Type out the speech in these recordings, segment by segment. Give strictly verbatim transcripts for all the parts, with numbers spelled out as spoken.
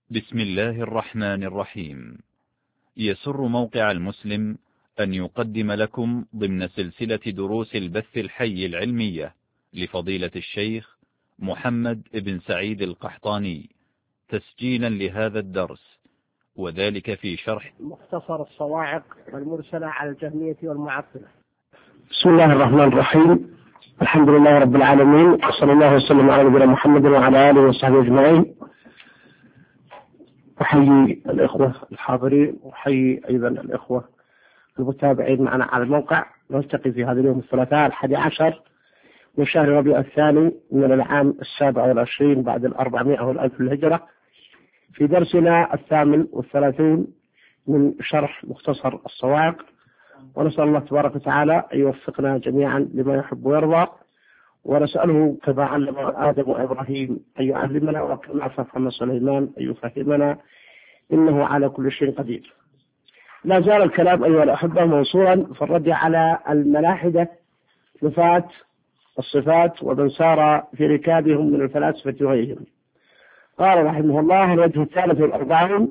بسم الله الرحمن الرحيم. يسر موقع المسلم أن يقدم لكم ضمن سلسلة دروس البث الحي العلمية لفضيلة الشيخ محمد بن سعيد القحطاني تسجيلا لهذا الدرس، وذلك في شرح مختصر الصواعق والمرسلة على الجهمية والمعطلة. بسم الله الرحمن الرحيم. الحمد لله رب العالمين، وصلى الله وسلم على نبينا محمد وعلى آله وصحبه أجمعين. أحيي الإخوة الحاضرين وأحيي أيضا الإخوة المتابعين معنا على الموقع. نلتقي في هذا اليوم الثلاثاء الحادي عشر من شهر ربيع الثاني من العام السابع والعشرين بعد الأربعمائة والألف الهجرة، في درسنا الثامن والثلاثين من شرح مختصر الصواعق، ونسأل الله تبارك وتعالى أن يوفقنا جميعا لما يحب ويرضى، ونسأله كما علم آدم وإبراهيم أن يعلمنا، وكما فهم سليمان أن يفهمنا، إنه على كل شيء قدير. لا زال الكلام أيها الأحبة موصولا في الرد على الملاحدة نفاة الصفات ومن سار في ركابهم من الفلاسفة وغيرهم. قال رحمه الله: الوجه الثالث والأربعون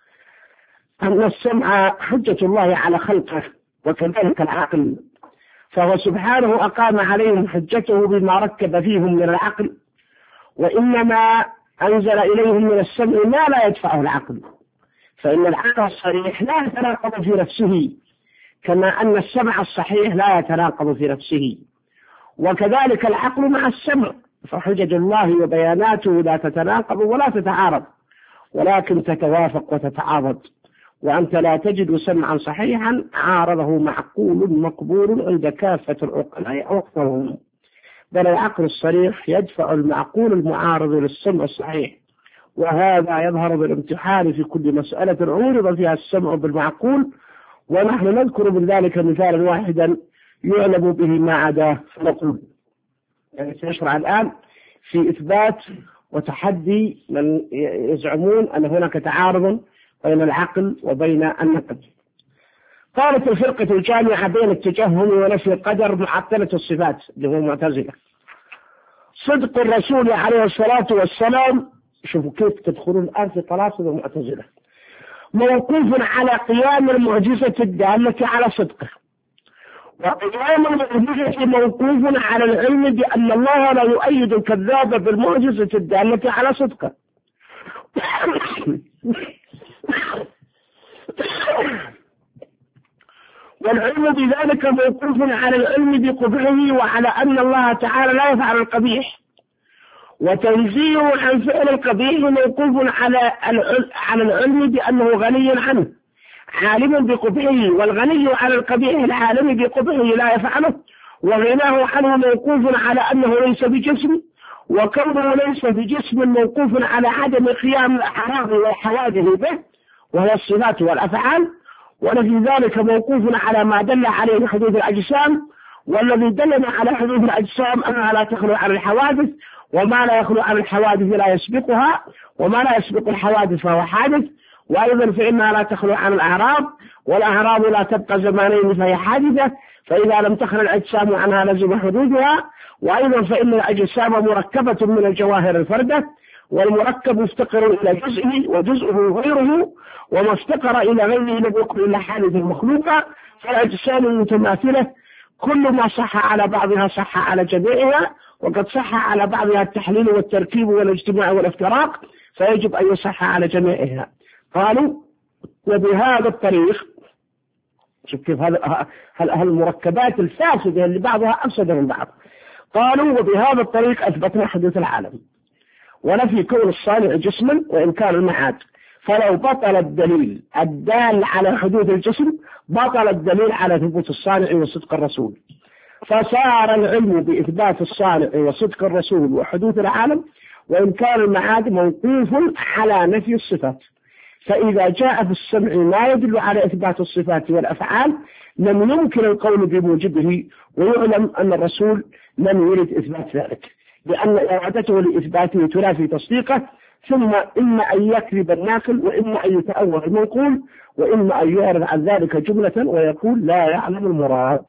أن السمع حجة الله على خلقه وكذلك العقل، فهو سبحانه أقام عليهم حجته بما ركب فيهم من العقل، وإنما أنزل إليهم من السمع ما لا يدفعه العقل، فإن العقل الصريح لا يتناقض في نفسه كما أن السمع الصحيح لا يتناقض في نفسه، وكذلك العقل مع السمع، فحجج الله وبياناته لا تتناقض ولا تتعارض، ولكن تتوافق وتتعاضد، وأنت لا تجد سمعا صحيحا عارضه معقول مقبول عند كافة العقلاء أو أكثرهم، بل العقل الصريح يدفع المعقول المعارض للسمع الصحيح، وهذا يظهر بالامتحان في كل مسألة عورض فيها السمع بالمعقول، ونحن نذكر من ذلك مثالا واحدا يعلم به ما عداه، فنقول يعني سنشرع الآن في إثبات وتحدي من يزعمون أن هناك تعارض بين العقل وبين النقل. قالت الفرقة الجامعة بين التجهم ونفي القدر معطلة الصفات اللي هو معتزلة. صدق الرسول عليه الصلاة والسلام، شوفوا كيف تدخلون الآن في طلاسم المعتزلة، موقوف على قيام المعجزة الدالة على صدقه، وقيام المعجزة موقوف على العلم بأن الله لا يؤيد الكذاب بالمعجزة الدالة على صدقه. والعلم بذلك موقوف على العلم بقبحه وعلى أن الله تعالى لا يفعل القبيح، وتنزيه عن فعل القبيح موقوف على على العلم بأنه غني عنه عالم بقبحه، والغني على القبيح العالم بقبحه لا يفعله، وغناه عنه موقوف على أنه ليس بجسم، وكونه ليس بجسم موقوف على عدم قيام الأعراض والحوادث به وهي الصفات والأفعال، ولفي ذلك موقوف على ما دل عليه حدوث الأجسام، والذي دلنا على حدوث الأجسام أنها لا تخلو عن الحوادث، وما لا يخلو عن الحوادث لا يسبقها، وما لا يسبق الحوادث فهو حادث، وأيضا فإنها لا تخلو عن الأعراض، والأعراض لا تبقى زمانين فهي حادثة، فإذا لم تخل الأجسام عنها لزم حدوثها، وأيضا فإن الأجسام مركبة من الجواهر الفردة، والمركب مفتقر إلى جزئه وجزءه غيره، وما افتقر إلى غيره لم يكن إلا حادث مخلوقة، فالأجسام المتماثلة كل ما صح على بعضها صح على جميعها، وقد صح على بعضها التحليل والتركيب والاجتماع والافتراق، فيجب أن يصح على جميعها. قالوا وبهذا الطريق، شوف كيف هذا المركبات الفاسدة اللي بعضها أفسد من بعض، قالوا وبهذا الطريق أثبتنا حدوث العالم ونفي كون الصانع جسما وإن كان المعاد، فلو بطل الدليل الدال على حدوث الجسم بطل الدليل على ثبوت الصانع وصدق الرسول، فصار العلم بإثبات الصانع وصدق الرسول وحدوث العالم وإن كان المعاد موقوف على نفي الصفات، فإذا جاء في السمع ما يدل على إثبات الصفات والأفعال لم يمكن القول بموجبه، ويعلم أن الرسول لم يرد إثبات ذلك، لأن إرادته لإثباته تنافي تصديقه، ثم إما أن يكذب الناقل، وإما أن يتأول المنقول، وإما أن يعرض عن ذلك جملة ويقول لا يعلم المراد.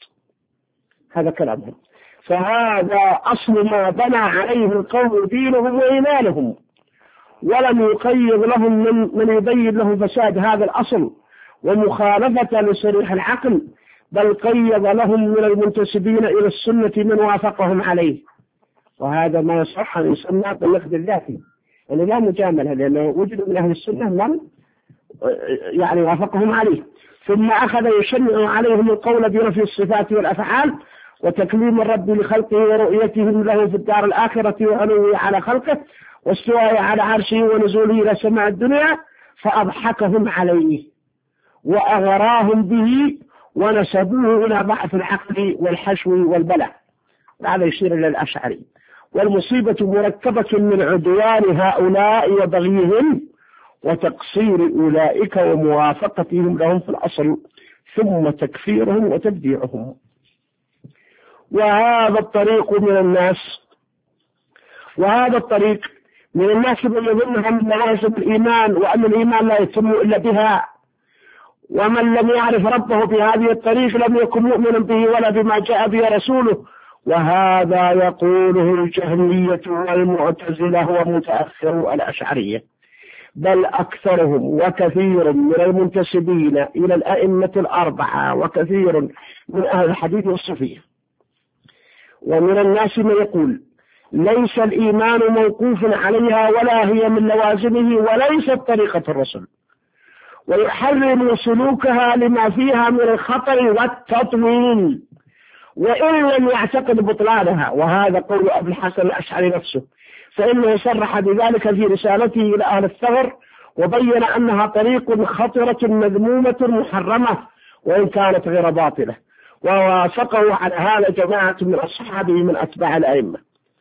هذا كلامهم، فهذا أصل ما بنى عليه القوم دينهم وإيمانهم، ولم يقيض لهم من, من يبين له فساد هذا الأصل ومخالفة لصريح العقل، بل قيض لهم من المنتسبين إلى السنة من وافقهم عليه. وهذا ما يصح أن يسمى بالنقد الذاتي، يعني لا مجاملة، لأنه وجد من أهل السنة من يعني وافقهم عليه. ثم أخذ يشنع عليهم القول بنفي الصفات والأفعال وتكليم الرب لخلقه ورؤيتهم له في الدار الآخرة وعلوه على خلقه واستواء على عرشه ونزوله إلى سماء الدنيا، فأضحكهم عليه وأغراهم به ونسبوه إلى ضعف العقل والحشو والبلع. هذا يشير إلى الأشعري. والمصيبة مركبة من عدوان هؤلاء وبغيهم وتقصير أولئك وموافقتهم لهم في الأصل، ثم تكفيرهم وتبديعهم. وهذا الطريق من الناس وهذا الطريق من الناس من يظنها من لوازم الإيمان، وأن الإيمان لا يتم إلا بها، ومن لم يعرف ربه بهذه الطريق لم يكن مؤمنا به ولا بما جاء به رسوله. وهذا يقوله الجهمية والمعتزلة ومتأخر الأشعرية، بل أكثرهم وكثير من المنتسبين إلى الأئمة الأربعة وكثير من أهل الحديث والصوفية. ومن الناس من يقول ليس الإيمان موقوف عليها ولا هي من لوازمه وليست طريقة الرسل، ويحرم سلوكها لما فيها من الخطر والتطويل وإن لم يعتقد بطلانها. وهذا قول أبي الحسن الأشعري نفسه، فإنه صرح بذلك في رسالته إلى أهل الثغر وبين أنها طريق خطرة مذمومة محرمة وإن كانت غير باطلة، ووافقه على هذا جماعة من أصحابه من أتباع الأئمة.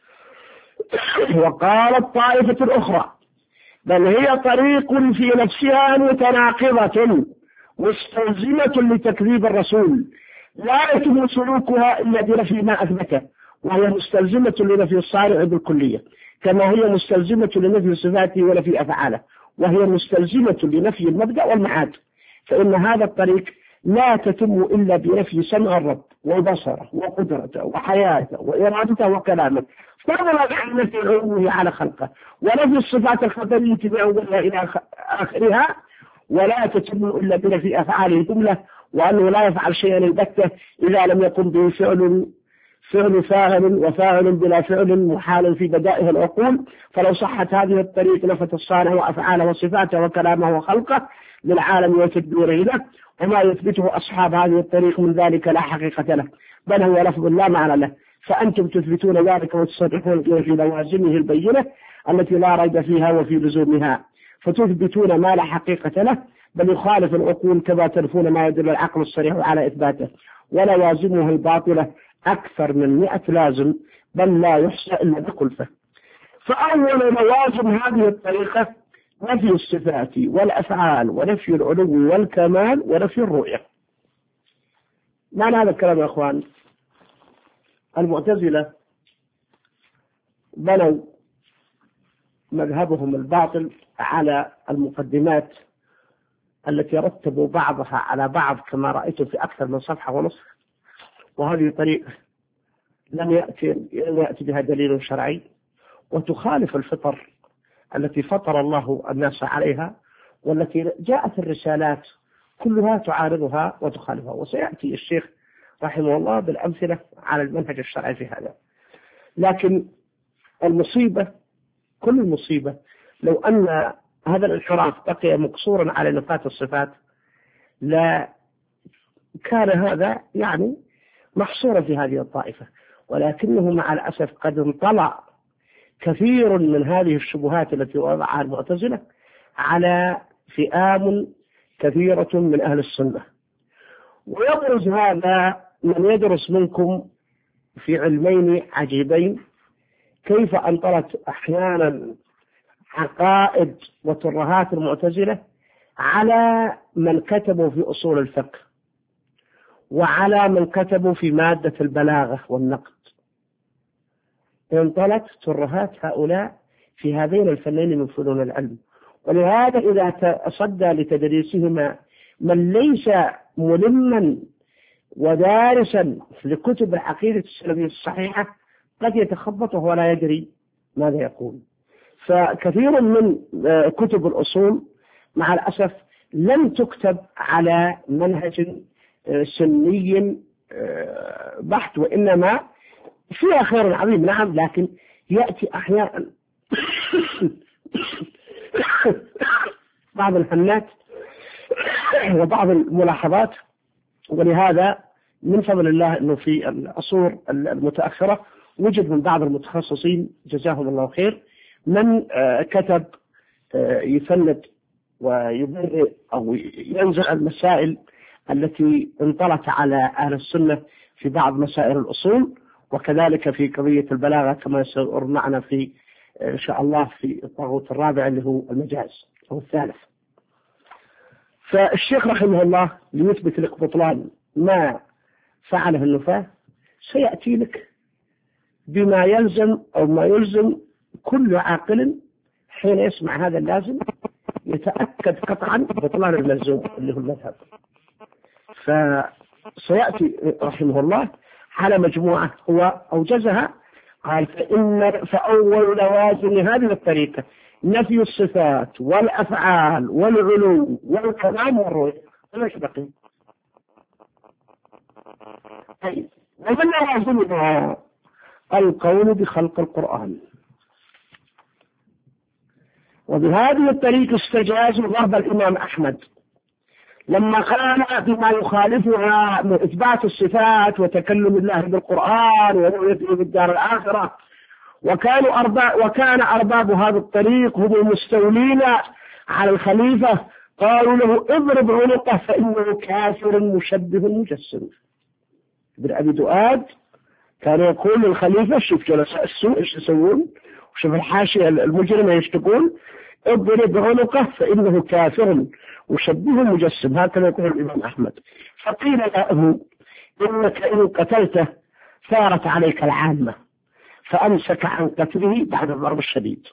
وقالت طائفة الأخرى بل هي طريق في نفسها متناقضة مستلزمة لتكذيب الرسول، لا يتم سلوكها إلا بنفي ما أثبته، وهي مستلزمة لنفي الصارع بالكلية، كما هي مستلزمة لنفي صفاته ونفي أفعاله، وهي مستلزمة لنفي المبدأ والمعاد. فإن هذا الطريق لا تتم إلا بنفي سمع الرب وبصره وقدرته وحياته وإرادته وكلامه، فضلا عن نفي علوه على خلقه ونفي الصفات الخبرية بأولها إلى آخرها، ولا تتم إلا بنفي أفعاله جملة، وأنه لا يفعل شيئا البتة إذا لم يكن به فعل فعل فاعل وفاعل بلا فعل محال في بدائه العقول. فلو صحت هذه الطريق نفت الصانع وأفعاله وصفاته وكلامه وخلقه للعالم وتدبيره له، وما يثبته أصحاب هذه الطريق من ذلك لا حقيقة له، بل هو لفظ لا معنى له. فأنتم تثبتون ذلك وتصرحون في لوازمه البينة التي لا ريب فيها وفي لزومها، فتثبتون ما لا حقيقة له بل يخالف العقول، كما تنفون ما يدل العقل الصريح على إثباته. ولوازمه الباطلة أكثر من مئة لازم، بل لا يحصى إلا بخلفه. فأول لوازم هذه الطريقة نفي الصفات والأفعال ونفي العلو والكمال ونفي الرؤية. معنى هذا الكلام يا أخوان، المعتزلة بنوا مذهبهم الباطل على المقدمات التي رتبوا بعضها على بعض كما رأيتم في أكثر من صفحة ونصف، وهذه طريقة لم يأتي, لم يأتي بها دليل شرعي، وتخالف الفطر التي فطر الله الناس عليها، والتي جاءت الرسالات كلها تعارضها وتخالفها. وسيأتي الشيخ رحمه الله بالأمثلة على المنهج الشرعي في هذا. لكن المصيبة كل المصيبة لو أن هذا الانحراف بقي مقصورا على نفاة الصفات لا كان هذا يعني محصورا في هذه الطائفة، ولكنه مع الأسف قد انطلع كثير من هذه الشبهات التي وضعها المعتزلة على فئام كثيرة من أهل السنة. ويبرز هذا من يدرس منكم في علمين عجيبين، كيف انطلت أحيانا عقائد وترهات المعتزلة على من كتبوا في أصول الفقه وعلى من كتبوا في مادة البلاغة والنقد. انطلت ترهات هؤلاء في هذين الفنين من فنون العلم، ولهذا إذا تصدى لتدريسهما من ليس ملما ودارسا لكتب العقيدة السلفية الصحيحة قد يتخبط وهو لا يدري ماذا يقول. فكثير من كتب الأصول مع الأسف لم تكتب على منهج سني بحت، وإنما فيها خير عظيم نعم، لكن يأتي أحيانا بعض الفنات وبعض الملاحظات. ولهذا من فضل الله أنه في العصور المتأخرة وجد من بعض المتخصصين جزاهم الله خير من كتب يفند ويبرئ أو ينزع المسائل التي انطلت على أهل السنة في بعض مسائل الأصول، وكذلك في قضية البلاغة كما سيمر معنا في إن شاء الله في الطاغوت الرابع اللي هو المجاز أو الثالث. فالشيخ رحمه الله ليثبت لك بطلان ما فعله النفاة سيأتي لك بما يلزم أو ما يلزم كل عاقل حين يسمع هذا اللازم يتأكد قطعا بطلان الملزوم اللي هو المذهب. فسيأتي رحمه الله على مجموعة هو أوجزها، قال فإن فأول لوازم هذه الطريقة نفي الصفات والأفعال والعلو والكلام والرؤية. ليش بقي؟ طيب ومن لوازمها القول بخلق القرآن، وبهذه الطريقة استجاز ضرب الإمام أحمد لما قال بما يخالفها من إثبات الصفات وتكلم الله بالقرآن ورؤيته بالدار الآخرة. وكانوا أرباب وكان أرباب هذا الطريق هم المستولين على الخليفة قالوا له اضرب عنقه فإنه كافر مشبه مجسم. ابن أبي دؤاد كان يقول للخليفة شوف جلساء السوء ايش يسوون وشوف الحاشية المجرمة ايش تقول، اضرب عنقه فإنه كافر مشبه مجسم. هكذا يقول الإمام أحمد. فقيل له إنك إن قتلته ثارت عليك العامة، فأمسك عن قتله بعد الضرب الشديد،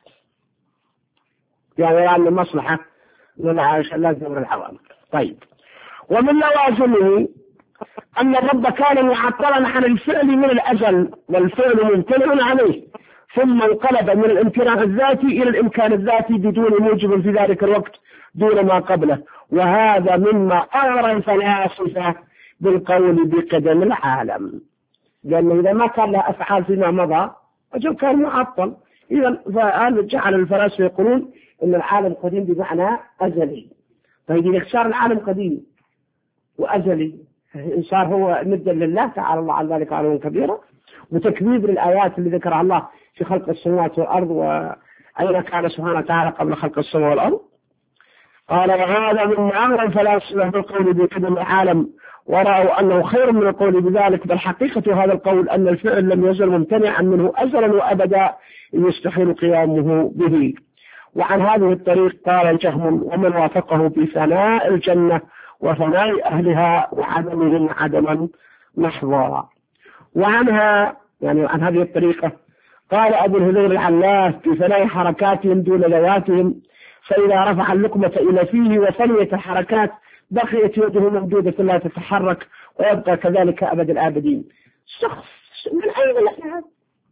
يعني لأن المصلحة للعائشة لازم العوام. طيب ومن لوازمه أن الرب كان معطلا عن الفعل من الأزل والفعل ممتنع عليه، ثم انقلب من الامتناع الذاتي إلى الإمكان الذاتي بدون موجب في ذلك الوقت دون ما قبله، وهذا مما أغرى الفلاسفة بالقول بقدم العالم، لأنه إذا ما كان له أفعال فيما مضى أجل كان معطل. إذا فالآن جعل الفلاسفة يقولون إن العالم قديم بمعنى أزلي. طيب إذا صار العالم قديم وأزلي صار هو مدا لله تعالى الله عن ذلك علوا كبيرا، وتكذيب للآيات اللي ذكرها الله في خلق السماوات والأرض وأين كان سبحانه وتعالى قبل خلق السماوات والأرض. قال وهذا من أغرى الفلاسفة بالقول بقدم العالم، ورأوا أنه خير من القول بذلك، بل حقيقة هذا القول أن الفعل لم يزل ممتنعا منه أزلا وأبدا يستحيل قيامه به. وعن هذه الطريق قال الجهم ومن وافقه بفناء الجنة وفناء أهلها وعدمهم عدما محضا. وعنها يعني عن هذه الطريقة قال أبو الهذير العلاف في فناء حركاتهم دون ذواتهم، فإذا رفع اللقمة إلى فيه وفنيت الحركات بقيت يده ممدودة لا تتحرك ويبقى كذلك أبد الآبدين. شخص من أين لحظة.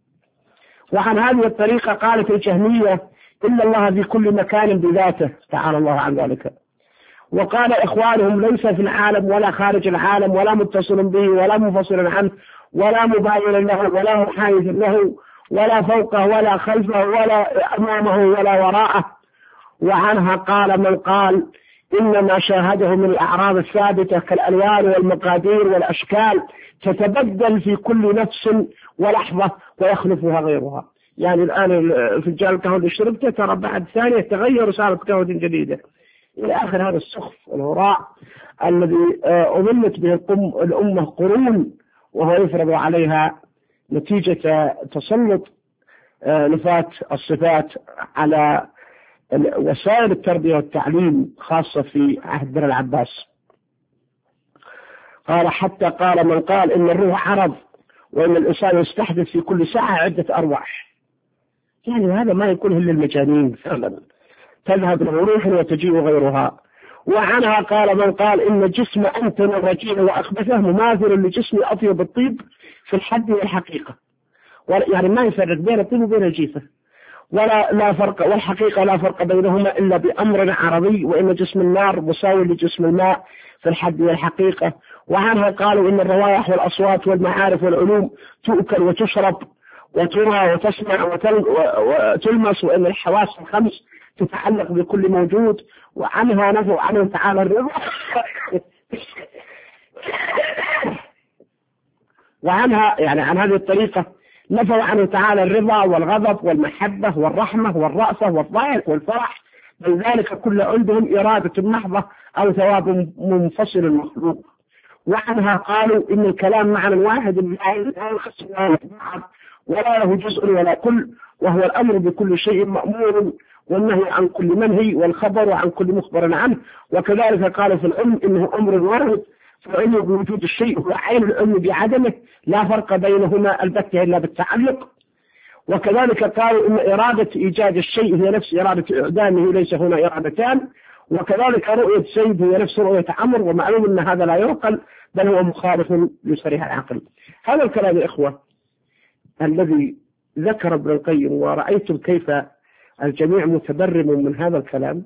وعن هذه الطريقة قالت الجهمية إلا الله في كل مكان بذاته تعالى الله عن ذلك. وقال إخوانهم ليس في العالم ولا خارج العالم ولا متصل به ولا منفصل عنه ولا مباين له ولا محايز له ولا فوقه ولا خلفه ولا أمامه ولا وراءه. وعنها قال من قال إن ما شاهده من الأعراض الثابتة كالألوان والمقادير والأشكال تتبدل في كل نفس ولحظة ويخلفها غيرها. يعني الآن فنجان القهوة اللي شربته ترى بعد ثانية تغير وصارت قهوة جديدة إلى آخر هذا السخف والهراء الذي أظلت به الأمة قرون، وهو يفرض عليها نتيجة تسلط نفاة الصفات على وسائل التربية والتعليم خاصة في عهد بن العباس. قال حتى قال من قال إن الروح عرض وإن الإنسان يستحدث في كل ساعة عدة أرواح، يعني هذا ما يكون إلا المجانين فعلا، تذهب الروح وتجيء غيرها. وعنها قال من قال إن الجسم أنتن الرجيع وأخبثه مماثل لجسم أطيب الطيب في الحد والحقيقة، يعني ما يفرق بين الطيب وبين الجيفة. ولا لا فرق، والحقيقة لا فرق بينهما إلا بأمر عرضي، وإن جسم النار مساوي لجسم الماء في الحد والحقيقة. وعنها قالوا إن الروائح والأصوات والمعارف والعلوم تؤكل وتشرب وترى وتسمع وتلمس، وإن الحواس الخمس تتعلق بكل موجود. وعنها نفوا عنه تعالى الرضا وعنها يعني عن هذه الطريقة نفوا عنه تعالى الرضا والغضب والمحبة والرحمة والرأفة والضحك والفرح، بل ذلك كل عندهم إرادة محضة أو ثواب منفصل المخلوق. وعنها قالوا إن الكلام معنى واحد لا ينقسم ولا له جزء ولا كل، وهو الأمر بكل شيء مأمور والنهي عن كل منهي والخبر عن كل مخبر عنه. وكذلك قالوا في العلم إنه أمر وارد، فالعلم بوجود الشيء هو عين العلم بعدمه، لا فرق بينهما البتة إلا بالتعلق. وكذلك قالوا إن إرادة إيجاد الشيء هي نفس إرادة إعدامه، ليس هنا إرادتان. وكذلك رؤية سيد هي نفس رؤية عمر، ومعلوم أن هذا لا يعقل بل هو مخالف لصريح العقل. هذا الكلام يا إخوة الذي ذكر ابن القيم، ورأيتم كيف الجميع متبرم من هذا الكلام.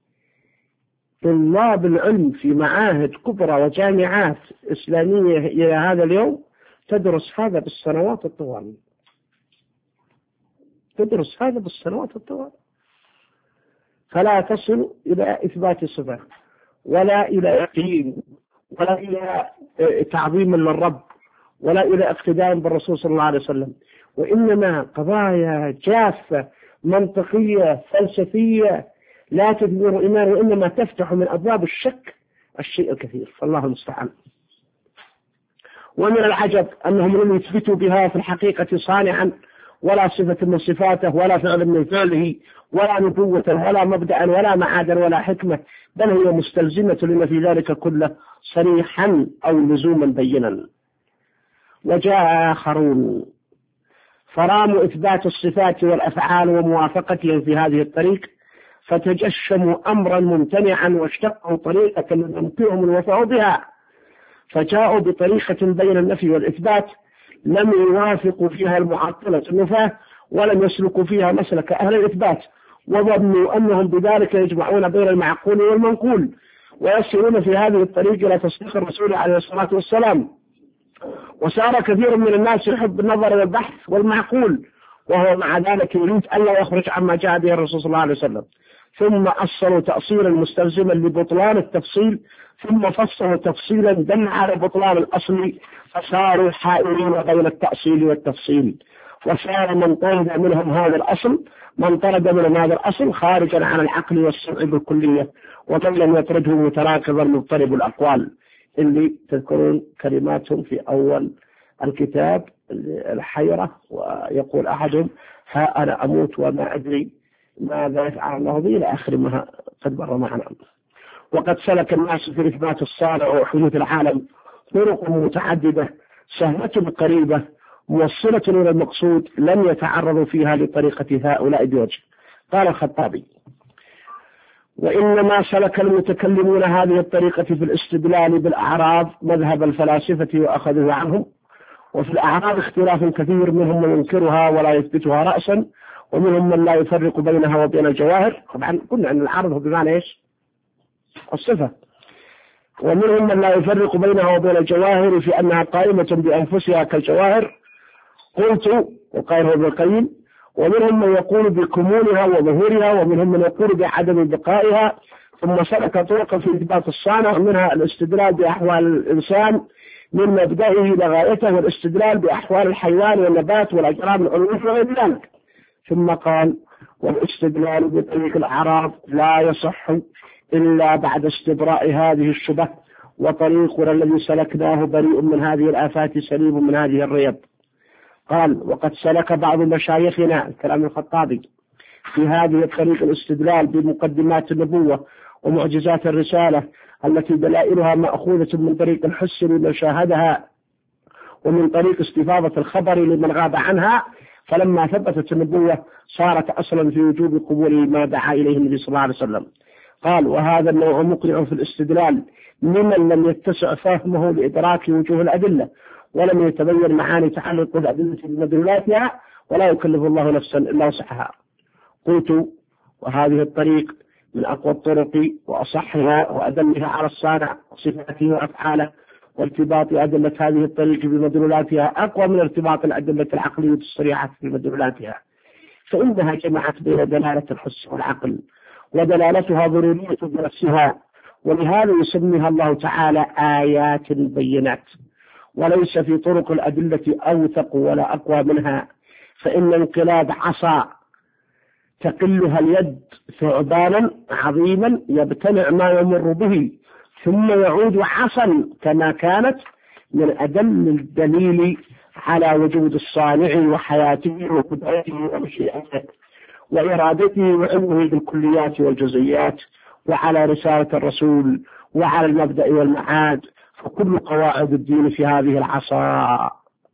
طلاب العلم في معاهد كبرى وجامعات إسلامية إلى هذا اليوم تدرس هذا بالسنوات الطوال، تدرس هذا بالسنوات الطوال، فلا تصل إلى إثبات صفة ولا إلى يقين ولا إلى تعظيم للرب ولا إلى اقتداء بالرسول صلى الله عليه وسلم، وإنما قضايا جافة منطقية فلسفية لا تثمر إيمان، وإنما تفتح من أبواب الشك الشيء الكثير، فالله المستعان. ومن العجب أنهم لم يثبتوا بها في الحقيقة صانعا ولا صفة من صفاته ولا فعل من فعله ولا نبوة ولا مبدأ ولا معادا ولا حكمة، بل هي مستلزمة لما في ذلك كله صريحا أو لزوما بينا. وجاء آخرون فراموا إثبات الصفات والأفعال وموافقتهم في هذه الطريق، فتجشموا أمرا ممتنعا واشتقوا طريقة يمكنهم الوفاء بها، فجاءوا بطريقة بين النفي والإثبات لم يوافقوا فيها المعطلة النفاة ولم يسلكوا فيها مسلك أهل الإثبات، وظنوا أنهم بذلك يجمعون بين المعقول والمنقول ويصلون في هذه الطريق إلى تصديق الرسول عليه الصلاة والسلام. وصار كثير من الناس يحب النظر والبحث والمعقول، وهو مع ذلك يريد ألا يخرج عما جاء به الرسول صلى الله عليه وسلم. ثم أصلوا تأصيلا مستلزما لبطلان التفصيل، ثم فصلوا تفصيلا دل على بطلان الأصل، فصاروا حائرين بين التأصيل والتفصيل. وصار من طرد منهم هذا الأصل من طرد منهم هذا الأصل خارجا عن العقل والسمع بالكلية، ومن لم يطرده متناقضا مضطرب الأقوال، اللي تذكرون كلماتهم في أول الكتاب الحيرة، ويقول أحدهم ها أنا أموت وما أدري ماذا يفعل الله بي إلى آخر ما قد مر معنا. وقد سلك الناس في إثبات الصالح وحدوث العالم طرق متعددة سهلة قريبة موصلة إلى المقصود لم يتعرضوا فيها لطريقة هؤلاء بوجه. قال الخطابي: وإنما سلك المتكلمون هذه الطريقة في الاستدلال بالأعراض مذهب الفلاسفة وأخذوه عنهم. وفي الأعراض اختلاف كثير، منهم من ينكرها ولا يثبتها رأسا، ومنهم من لا يفرق بينها وبين الجواهر. طبعا قلنا أن العرض هو بمعنى إيش؟ الصفة. ومنهم من لا يفرق بينها وبين الجواهر في أنها قائمة بأنفسها كالجواهر، قلت وقال ابن القيم. ومنهم من يقول بكمونها وظهورها، ومنهم من يقول بعدم بقائها. ثم سلك طرقا في إثبات الصانع، منها الاستدلال بأحوال الإنسان من مبدئه لغايته، والاستدلال بأحوال الحيوان والنبات والأجرام العلوية وغير ذلك. ثم قال: والاستدلال بطريق الأعراض لا يصح إلا بعد استبراء هذه الشبه، وطريقنا الذي سلكناه بريء من هذه الآفات سليم من هذه الريب. قال: وقد سلك بعض مشايخنا كلام الخطابي في هذه الطريق الاستدلال بمقدمات النبوة ومعجزات الرسالة التي دلائلها مأخوذة من طريق الحس لمن شاهدها ومن طريق استفاضة الخبر لمن غاب عنها، فلما ثبتت النبوة صارت أصلا في وجوب قبول ما دعا إليه النبي صلى الله عليه وسلم. قال: وهذا النوع مقنع في الاستدلال ممن لم يتسع فهمه لإدراك وجوه الأدلة ولم يتبين معاني تعلق الأدلة بمدلولاتها، ولا يكلف الله نفسا إلا وسعها. قلت وهذه الطريق من أقوى الطرق وأصحها وأدلها على الصانع وصفاته وأفعاله، وارتباط أدلة هذه الطريق بمدلولاتها أقوى من ارتباط الأدلة العقلية الصريحة بمدلولاتها، فإنها جمعت بين دلالة الحس والعقل، ودلالتها ضرورية بنفسها، ولهذا يسميها الله تعالى آيات بينات، وليس في طرق الأدلة أوثق ولا أقوى منها، فإن انقلاب عصا تقلها اليد ثعبانا عظيما يبتلع ما يمر به ثم يعود عصا كما كانت من أدل الدليل على وجود الصانع وحياته وقدرته ومشيئته وإرادته وعلمه بالكليات والجزئيات، وعلى رسالة الرسول وعلى المبدأ والمعاد، فكل قواعد الدين في هذه العصا.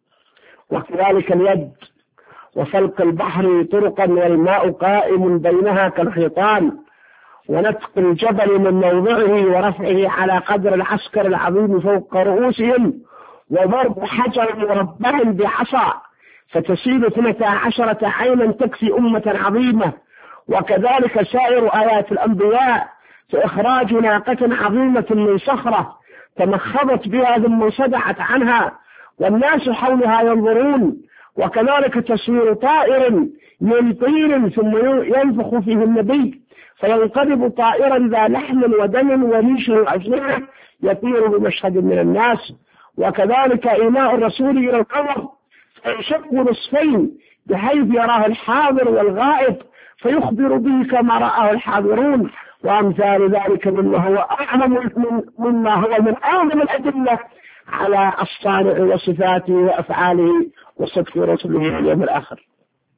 وكذلك اليد وفلق البحر طرقا والماء قائم بينها كالحيطان، ونتق الجبل من موضعه ورفعه على قدر العسكر العظيم فوق رؤوسهم، وضرب حجر مربع بعصا فتسيل اثنتا عشرة عينا تكفي أمة عظيمة. وكذلك سائر آيات الأنبياء فإخراج ناقة عظيمة من صخرة تمخضت بها ثم صدعت عنها والناس حولها ينظرون، وكذلك تصوير طائر من طير ثم ينفخ فيه النبي فينقلب طائرا ذا لحم ودم وريش وأجنحة يطير بمشهد من الناس. وكذلك إيماء الرسول إلى القمر فيشق نصفين بحيث يراه الحاضر والغائب فيخبر به كما رآه الحاضرون، وأمثال ذلك مما هو أعظم مما هو من أعظم الأدلة على الصانع وصفاته وأفعاله وصدق رسله اليوم الآخر.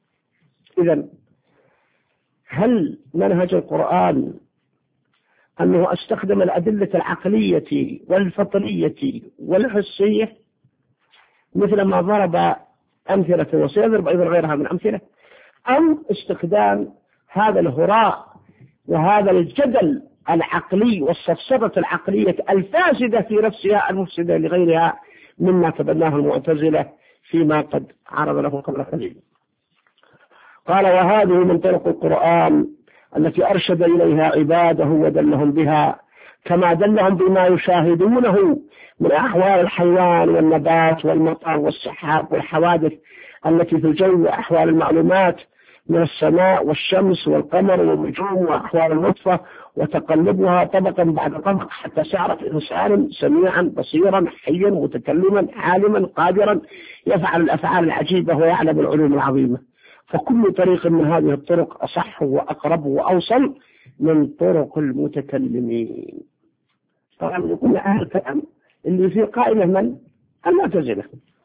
إذن هل منهج القرآن أنه استخدم الأدلة العقلية والفطرية والحسية مثل ما ضرب أمثلة وسيضرب أيضا غيرها من أمثلة، أو استخدام هذا الهراء وهذا الجدل العقلي والصفصفة العقلية الفاسدة في نفسها المفسدة لغيرها مما تبناه المعتزلة فيما قد عرض له قبل قليل. قال وهذه من طرق القرآن التي أرشد إليها عباده ودلهم بها، كما دلهم بما يشاهدونه من أحوال الحيوان والنبات والمطر والسحاب والحوادث التي في الجو، وأحوال المعلومات من السماء والشمس والقمر والنجوم وأحوال النطفة وتقلبها طبقا بعد طبق حتى صارت إنسانا سميعا بصيرا حيا متكلما عالما قادرا يفعل الأفعال العجيبة ويعلم العلوم العظيمة. فكل طريق من هذه الطرق أصح وأقرب وأوصل من طرق المتكلمين. طبعا يقول أهل الكلام اللي في قائمة من المعتزلة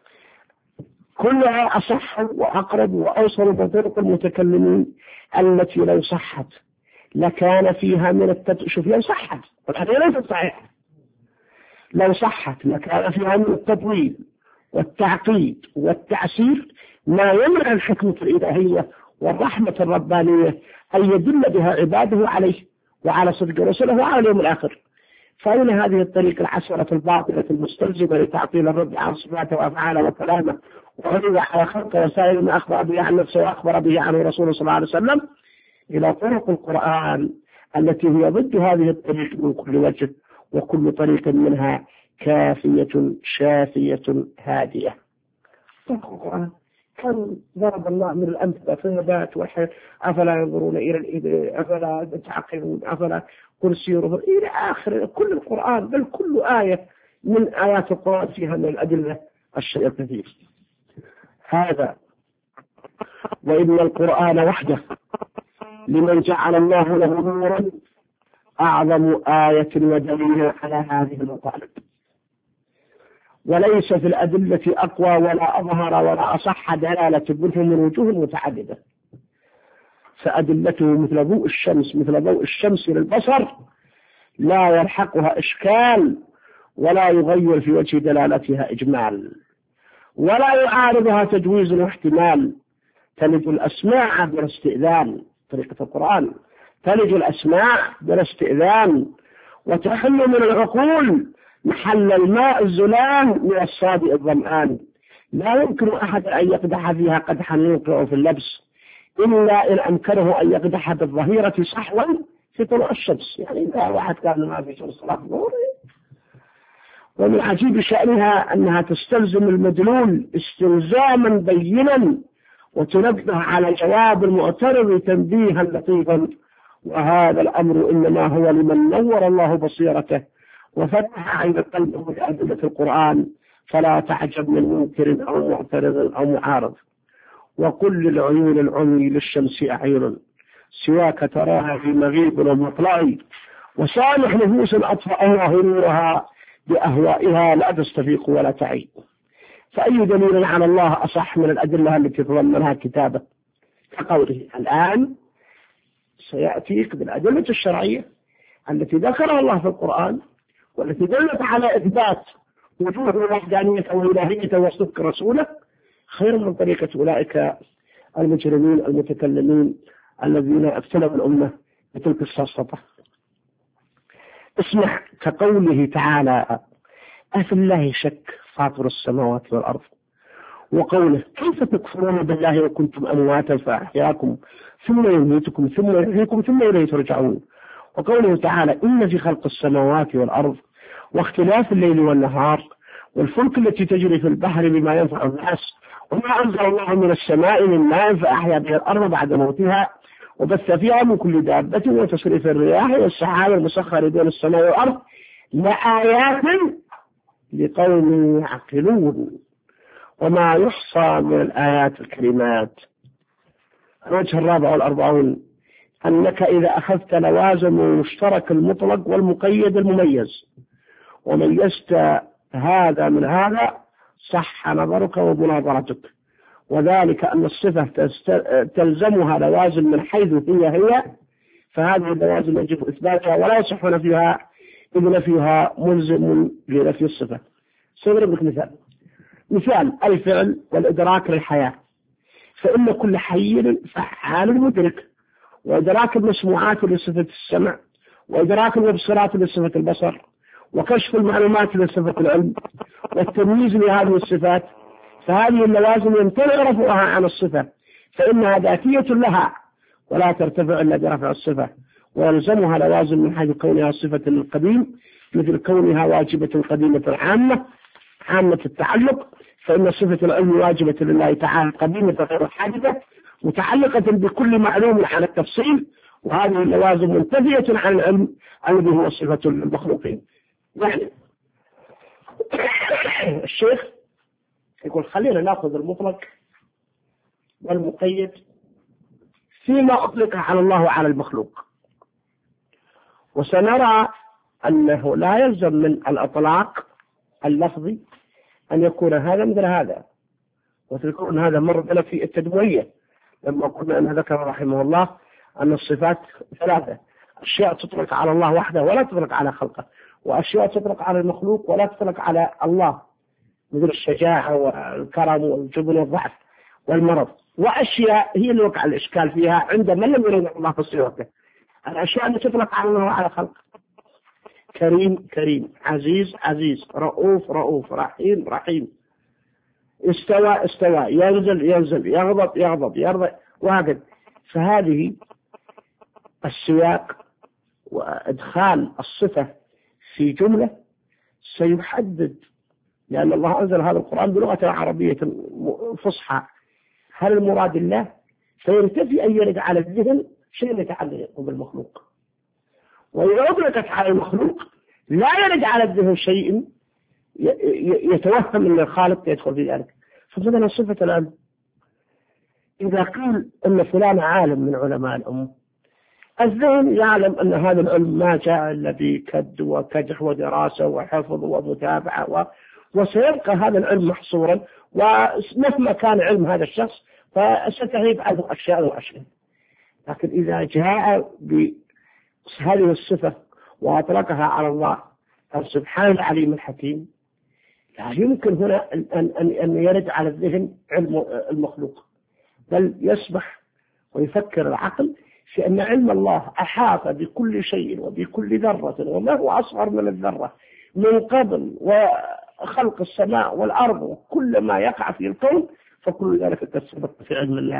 كلها أصح وأقرب وأوصل من طرق المتكلمين التي لو صحت لكان فيها من التد... شوف لو صحت والحقيقة ليست صحيحة، لو صحت لكان فيها من التطويل والتعقيد والتعسير ما يمنع الحكمة الإلهية والرحمة الربانية أن يدل بها عباده عليه وعلى صدق رسله وعلى اليوم الآخر. فإن هذه الطريقة العسرة الباطلة المستلزمة لتعطيل الرب عن صفاته وأفعاله وكلامه وغلظ على خلقه وسائر ما أخبر به عن نفسه وأخبر به عنه رسوله صلى الله عليه وسلم إلى طرق القرآن التي هي ضد هذه الطريق من كل وجه، وكل طريق منها كافية شافية هادية. طرق القرآن كان ضرب الله من الأمثلة في النبات والحياة، أفلا ينظرون إلى الإبل أفلا يتعقلون أفلا قل سيروا إلى آخر كل القرآن، بل كل آية من آيات القرآن فيها من الأدلة الشيء الكثير. هذا وإن القرآن وحده لمن جعل الله له نورا أعظم آية ودليل على هذه المطالب، وليس في الأدلة أقوى ولا أظهر ولا أصح دلالة منه من وجوه متعددة، فأدلته مثل ضوء الشمس مثل ضوء الشمس للبصر لا يلحقها إشكال ولا يغير في وجه دلالتها إجمال ولا يعارضها تجويز واحتمال. تلج الأسماع بلا استئذان، طريقة القرآن تلج الأسماع بلا استئذان، وتحل من العقول محل الماء الزلال من الصادئ الظمآن. لا يمكن أحد أن يقدح فيها قدحا يوقع في اللبس إلا إن أمكنه أن يقدح بالظهيرة صحوا في طلوع الشمس. يعني إذا واحد كان ما في شمس صلاة الظهر. ومن عجيب شأنها أنها تستلزم المدلول استلزاما بينا وتنبه على جواب المعترض تنبيها لطيفا، وهذا الأمر إنما هو لمن نور الله بصيرته وفتح عين قلبه بأدلة القرآن، فلا تعجب من منكر أو معترض أو معارض. وقل للعيون العمي للشمس أعين سواك تراها في مغيب ومطلع، وسامح نفوس أطفأ الله نورها بأهوائها لا تستفيق ولا تعي. فأي دليل على الله أصح من الأدلة التي تضمنها كتابه؟ كقوله الآن سيأتيك بالأدلة الشرعية التي ذكرها الله في القرآن والتي دلت على إثبات وجود الوحدانية والإلهية وصدق رسوله خير من طريقة أولئك المجرمين المتكلمين الذين ابتلوا الأمة بتلك السلطة. اسمع كقوله تعالى أفي الله شك فاطر السماوات والأرض، وقوله كيف تكفرون بالله وكنتم أمواتا فأحياكم ثم يميتكم ثم يحييكم ثم إليه ترجعون، وقوله تعالى إن في خلق السماوات والأرض واختلاف الليل والنهار والفلك التي تجري في البحر بما ينفع الناس وما أنزل الله من السماء من ماء فأحيا به الأرض بعد موتها وبث فيها من كل دابة وتصريف الرياح والسحاب المسخر بين السماء والأرض لآيات لقوم يعقلون. وما يحصى من الآيات الكريمات. الوجه الرابع والأربعون أنك إذا أخذت لوازم المشترك المطلق والمقيد المميز وميزت هذا من هذا صح نظرك ومناظرتك، وذلك أن الصفة تلزمها لوازم من حيث هي هي، فهذه اللوازم يجب إثباتها ولا يصح نفيها إذ نفيها ملزم لنفي الصفة. سنضرب لك مثال مثال الفعل والإدراك للحياة، فإن كل حي فعال مدرك، وإدراك المسموعات لصفة السمع، وإدراك المبصرات لصفة البصر، وكشف المعلومات لصفة العلم، والتمييز لهذه الصفات، فهذه اللوازم يمتنع رفعها عن الصفة فإنها ذاتية لها ولا ترتفع إلا برفع الصفة، ويلزمها لوازم من حيث كونها صفة للقديم مثل كونها واجبة قديمة عامة عامة التعلق، فإن صفة العلم واجبة لله تعالى قديمة غير حادثة متعلقة بكل معلوم على التفصيل، وهذه اللوازم منتفية عن العلم الذي هو صفة المخلوقين. يعني الشيخ يقول خلينا نأخذ المطلق والمقيد فيما أطلق على الله وعلى المخلوق، وسنرى أنه لا يلزم من الأطلاق اللفظي أن يكون هذا مثل هذا، وتكون هذا مر بنا في التدوية لما قلنا أن ذكر رحمه الله أن الصفات ثلاثة: أشياء تطلق على الله وحده ولا تطلق على خلقه، وأشياء تطلق على المخلوق ولا تطلق على الله مثل الشجاعة والكرم والجبن والضعف والمرض، وأشياء هي اللي وقع الإشكال فيها عند من لم يرد الله في صفته، الأشياء التي تطلق على الله وعلى خلقه: كريم كريم، عزيز عزيز، رؤوف رؤوف، رحيم رحيم، استوى استوى، ينزل ينزل، يغضب يغضب، يرضى، وهكذا. فهذه السياق وإدخال الصفة في جملة سيحدد، لأن الله أنزل هذا القرآن بلغة عربية فصحى، هل المراد الله؟ فينتفي أن يرد على الذهن شيء يتعلق بالمخلوق، وإذا أطلقت على المخلوق لا يرد على الذهن شيء يتوهم أن الخالق يدخل في ذلك. فمثلا صفة العلم، إذا قيل أن فلان عالم من علماء الأمة، الذهن يعلم أن هذا العلم ما جاء إلا بكد وكدح ودراسة وحفظ ومتابعة و... وسيبقى هذا العلم محصورا، ومهما كان علم هذا الشخص فستغيب عنه أشياء وأشياء. لكن إذا جاء بهذه الصفة وأطلقها على الله سبحانه العليم الحكيم، لا يمكن هنا أن, أن, أن يرد على الذهن علم المخلوق، بل يصبح ويفكر العقل في أن علم الله أحاط بكل شيء وبكل ذرة وما هو أصغر من الذرة من قبل وخلق السماء والأرض وكل ما يقع في الكون، فكل ذلك قد سبق في علم الله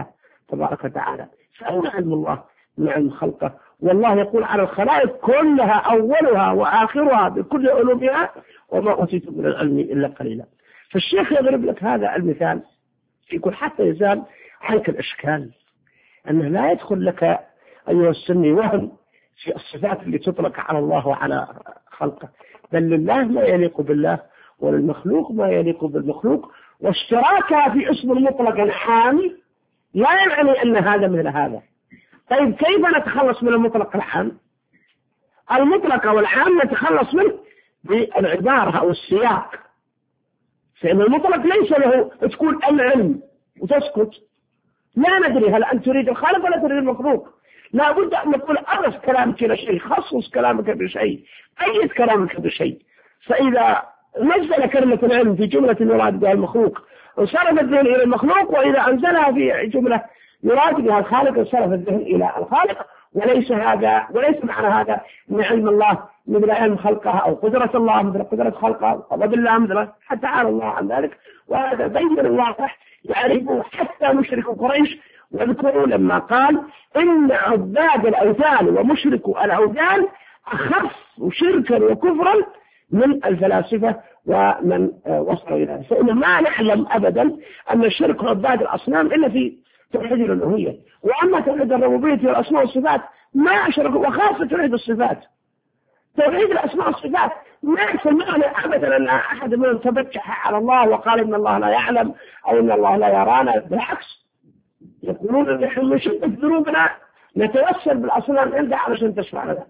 تبارك وتعالى. فأين علم الله من علم خلقه؟ والله يقول على الخلائق كلها أولها وآخرها بكل علومها وما أوتيتم من العلم إلا قليلا. فالشيخ يضرب لك هذا المثال يقول حتى يزال عنك الإشكال أنه لا يدخل لك أيها السني وهم في الصفات اللي تطلق على الله وعلى خلقه، بل لله ما يليق بالله وللمخلوق ما يليق بالمخلوق، واشتراكها في اسم المطلق عام لا يعني أن هذا مثل هذا. طيب كيف نتخلص من المطلق العام؟ المطلق والعام نتخلص منه بالعبارة أو السياق، فإن المطلق ليس له تقول العلم وتسكت، لا ندري هل أنت تريد الخالق ولا تريد المخلوق. لا بد أن نقول أرس كلامك إلى شيء، خصص كلامك بشيء، أيد كلامك بشيء. فإذا نزل كلمة العلم في جملة يراد بها المخلوق انصرف الذهن إلى المخلوق، وإذا أنزلها في جملة يراد بها الخالق انصرف الذهن إلى الخالق. وليس هذا وليس معنى هذا أن علم الله مثل علم خلقها أو قدرة الله مثل قدرة خلقها أو قدر الله مثل، حتى تعالى الله عن ذلك. وهذا بين الواضح يعرفه حتى مشرك قريش. واذكروا لما قال إن عباد الأوثان ومشركوا الأوثان أخف شركا وكفرا من الفلاسفة ومن وصلوا إلى ذلك. فإن ما نعلم أبدا أن الشرك عباد الأصنام إلا في توحيد الألوهية، وأما توحيد الربوبية والأسماء والصفات ما أشركوا، وخاصة توحيد الصفات. توحيد الأسماء والصفات ما سمعنا أبدا أن أحد منهم تبجح على الله وقال إن الله لا يعلم أو إن الله لا يرانا، بالعكس يقولون أن نحن من شدة ذنوبنا نتوسل بالأصنام عندها علشان تشفع لنا.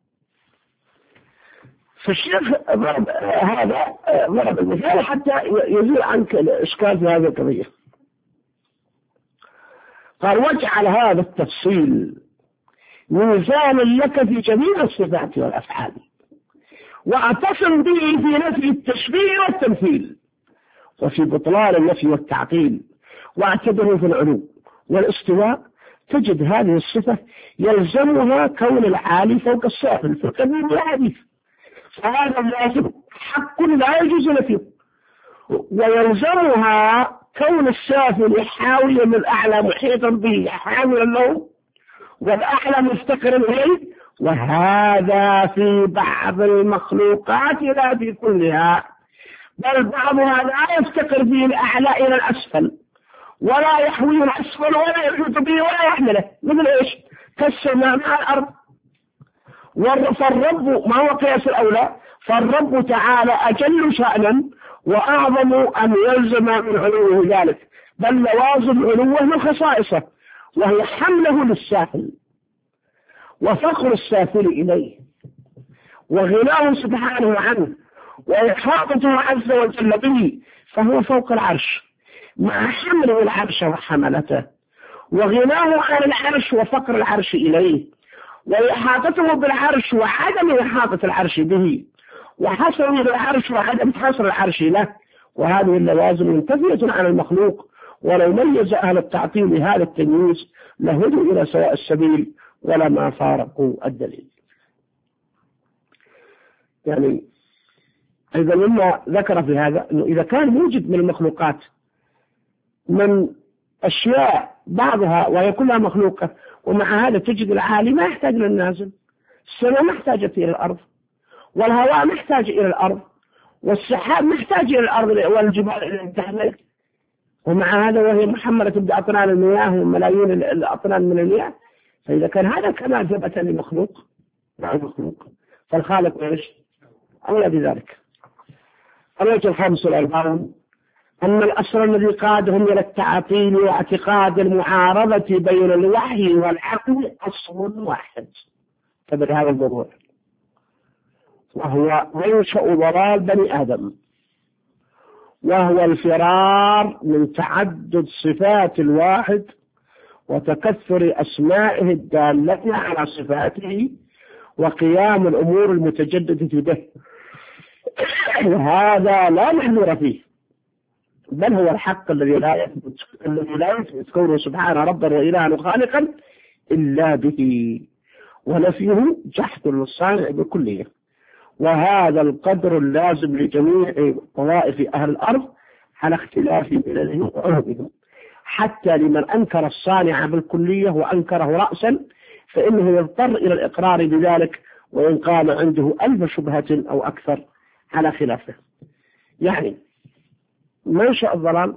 فالشيخ ضرب هذا ضرب المثال حتى يزيل عنك الإشكال في هذه القضية. قال واجعل هذا التفصيل ميزانا لك في جميع الصفات والأفعال، واعتصم به في نفي التشبيه والتمثيل، وفي بطلان النفي والتعطيل، واعتبره في العلو والاستواء. تجد هذه الصفة يلزمها كون العالي فوق السافل في القديم والحديث، فهذا اللازم حق لا يجوز نفيه. ويلزمها كون السافل حاويا للأعلى محيطا به حاملا له، والأعلى مفتقرا إليه، وهذا في بعض المخلوقات لا في كلها، بل بعضها لا يفتقر فيه الأعلى إلى الأسفل ولا يحويه الأسفل ولا يحيط به ولا يحمله، مثل إيش؟ كالسماء مع الأرض. فالرب ما هو قياس الأولى، فالرب تعالى أجل شأنا وأعظم أن يلزم من علوه ذلك، بل لوازم علوه من خصائصه، وهي حمله للسافل وفقر السافل إليه وغناه سبحانه عنه وإحاطته عز وجل به، فهو فوق العرش مع حمله العرش وحملته، وغناه عن العرش وفقر العرش إليه، وإحاطته بالعرش وعدم إحاطة العرش به، وحصره بالعرش وعدم حصر العرش له. وهذه اللوازم منتفية عن المخلوق، ولو ميز أهل التعطيل هذا التمييز لهدوا إلى سواء السبيل ولما فارقوا الدليل. يعني إذا مما ذكر في هذا أنه إذا كان موجد من المخلوقات من أشياء بعضها وهي كلها مخلوقة، ومع هذا تجد العالي ما يحتاج للنازل، السماء محتاجة إلى الأرض، والهواء محتاج إلى الأرض، والسحاب محتاج إلى الأرض والجبال اللي تحمل، ومع هذا وهي محملة بأطنان المياه وملايين الأطنان من المياه. فإذا كان هذا كمال ثبت لمخلوق مع المخلوق، فالخالق إيش؟ أولى بذلك. الوجه الخامس والأربعون أن الأصل الذي قادهم إلى التعطيل واعتقاد المعارضة بين الوحي والعقل أصل واحد تبع هذا الموضوع، وهو منشأ ضلال بني آدم، وهو الفرار من تعدد صفات الواحد وتكثر أسمائه الدالة على صفاته وقيام الأمور المتجددة به. وهذا لا محذور فيه، بل هو الحق الذي لا يثبت الذي لا يثبت كونه سبحانه ربا وإلها وخالقا إلا به، ونفيه جحد للصانع بكلية. وهذا القدر اللازم لجميع طوائف أهل الأرض على اختلاف مللهم وعهدهم، حتى لمن أنكر الصانع بالكلية وأنكره رأسا فإنه يضطر إلى الإقرار بذلك وإن قام عنده ألف شبهة أو أكثر على خلافه. يعني منشأ الضلال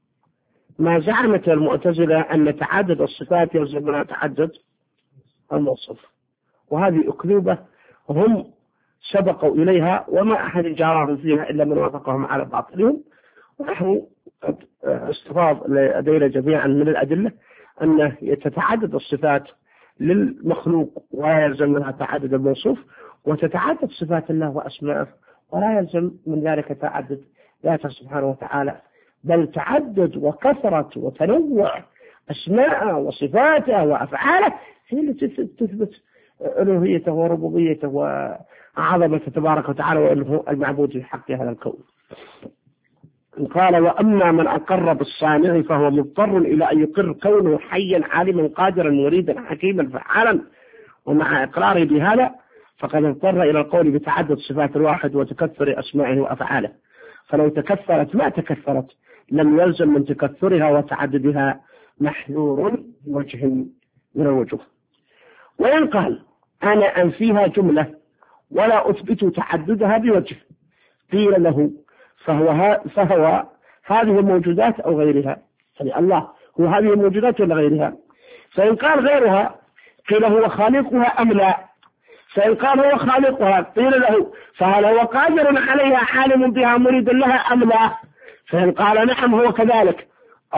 ما زعمت المعتزلة أن تعدد الصفات يلزم منها تعدد الموصوف، وهذه أكذوبة هم سبقوا إليها وما أحد جارهم فيها إلا من وافقهم على باطلهم. ونحن قد استفاض لدينا جميعا من الأدلة أن تتعدد الصفات للمخلوق ولا يلزم منها تعدد الموصوف، وتتعدد صفات الله وأسماءه ولا يلزم من ذلك تعدد ذاته سبحانه وتعالى، بل تعدد وكثرة وتنوع أسماءه وصفاته وأفعاله هي التي تثبت ألوهيته وربوبيته وعظمته تبارك وتعالى وأنه المعبود في حق هذا الكون. قال وأما من أقر بالصانع فهو مضطر إلى أن يقر كونه حيا عالما قادرا مريدا حكيما فعالا، ومع إقراره بهذا فقد اضطر إلى القول بتعدد صفات الواحد وتكثر أسمائه وأفعاله، فلو تكثرت ما تكثرت لم يلزم من تكثرها وتعددها محذور وجه من الوجوه. وإن قال أنا أنفيها جملة ولا أثبت تعددها بوجه قيل له فهو, ها فهو هذه الموجودات أو غيرها، يعني الله هو هذه الموجودات ولا غيرها؟ فإن قال غيرها قيل هو خالقها أم لا؟ فإن قال هو خالقها قيل له فهل هو قادر عليها عالم بها مريد لها أم لا؟ فإن قال نعم هو كذلك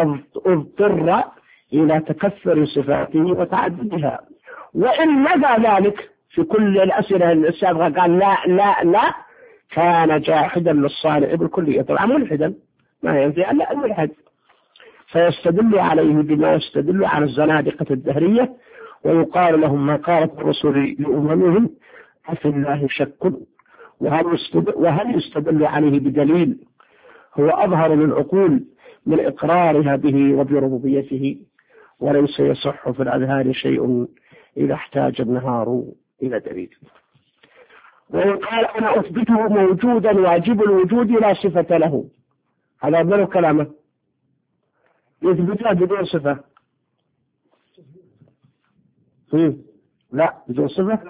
اضطر إلى تكثر صفاته وتعددها. وإن نفى ذلك في كل الأسئلة السابقة قال لا لا لا كان جاحدا للصانع بالكلية، طبعا ملحدا ما ينفي ألا الملحد، فيستدل عليه بما يستدل على الزنادقة الدهرية ويقال لهم ما قالت الرسل لأممهم أفي الله شك وهل يستدل, وهل يستدل عليه بدليل هو أظهر للعقول من إقرارها به وبربوبيته، وليس يصح في الأذهان شيء إذا احتاج النهار إلى دليل. وقال أنا أثبته موجودا واجب الوجود لا صفة له، هذا من كلامه يثبتها بدون صفة لا بدون صفة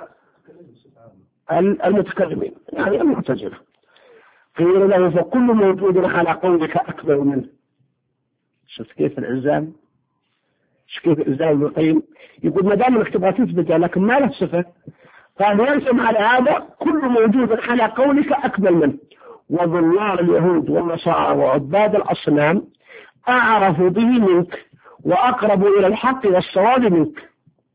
المتكلمين يعني المعتزلة. قيل له فكل موجود على قولك أكبر منه. شوف كيف الإلزام، شوف كيف الإلزام ابن القيم يقول ما دام انك تبغى تثبتها لكن ما له صفة، قال يلزم على هذا كل موجود على قولك أكبر منه. وظلال اليهود والنصارى وعباد الأصنام أعرف به منك وأقرب إلى الحق والصواب منك.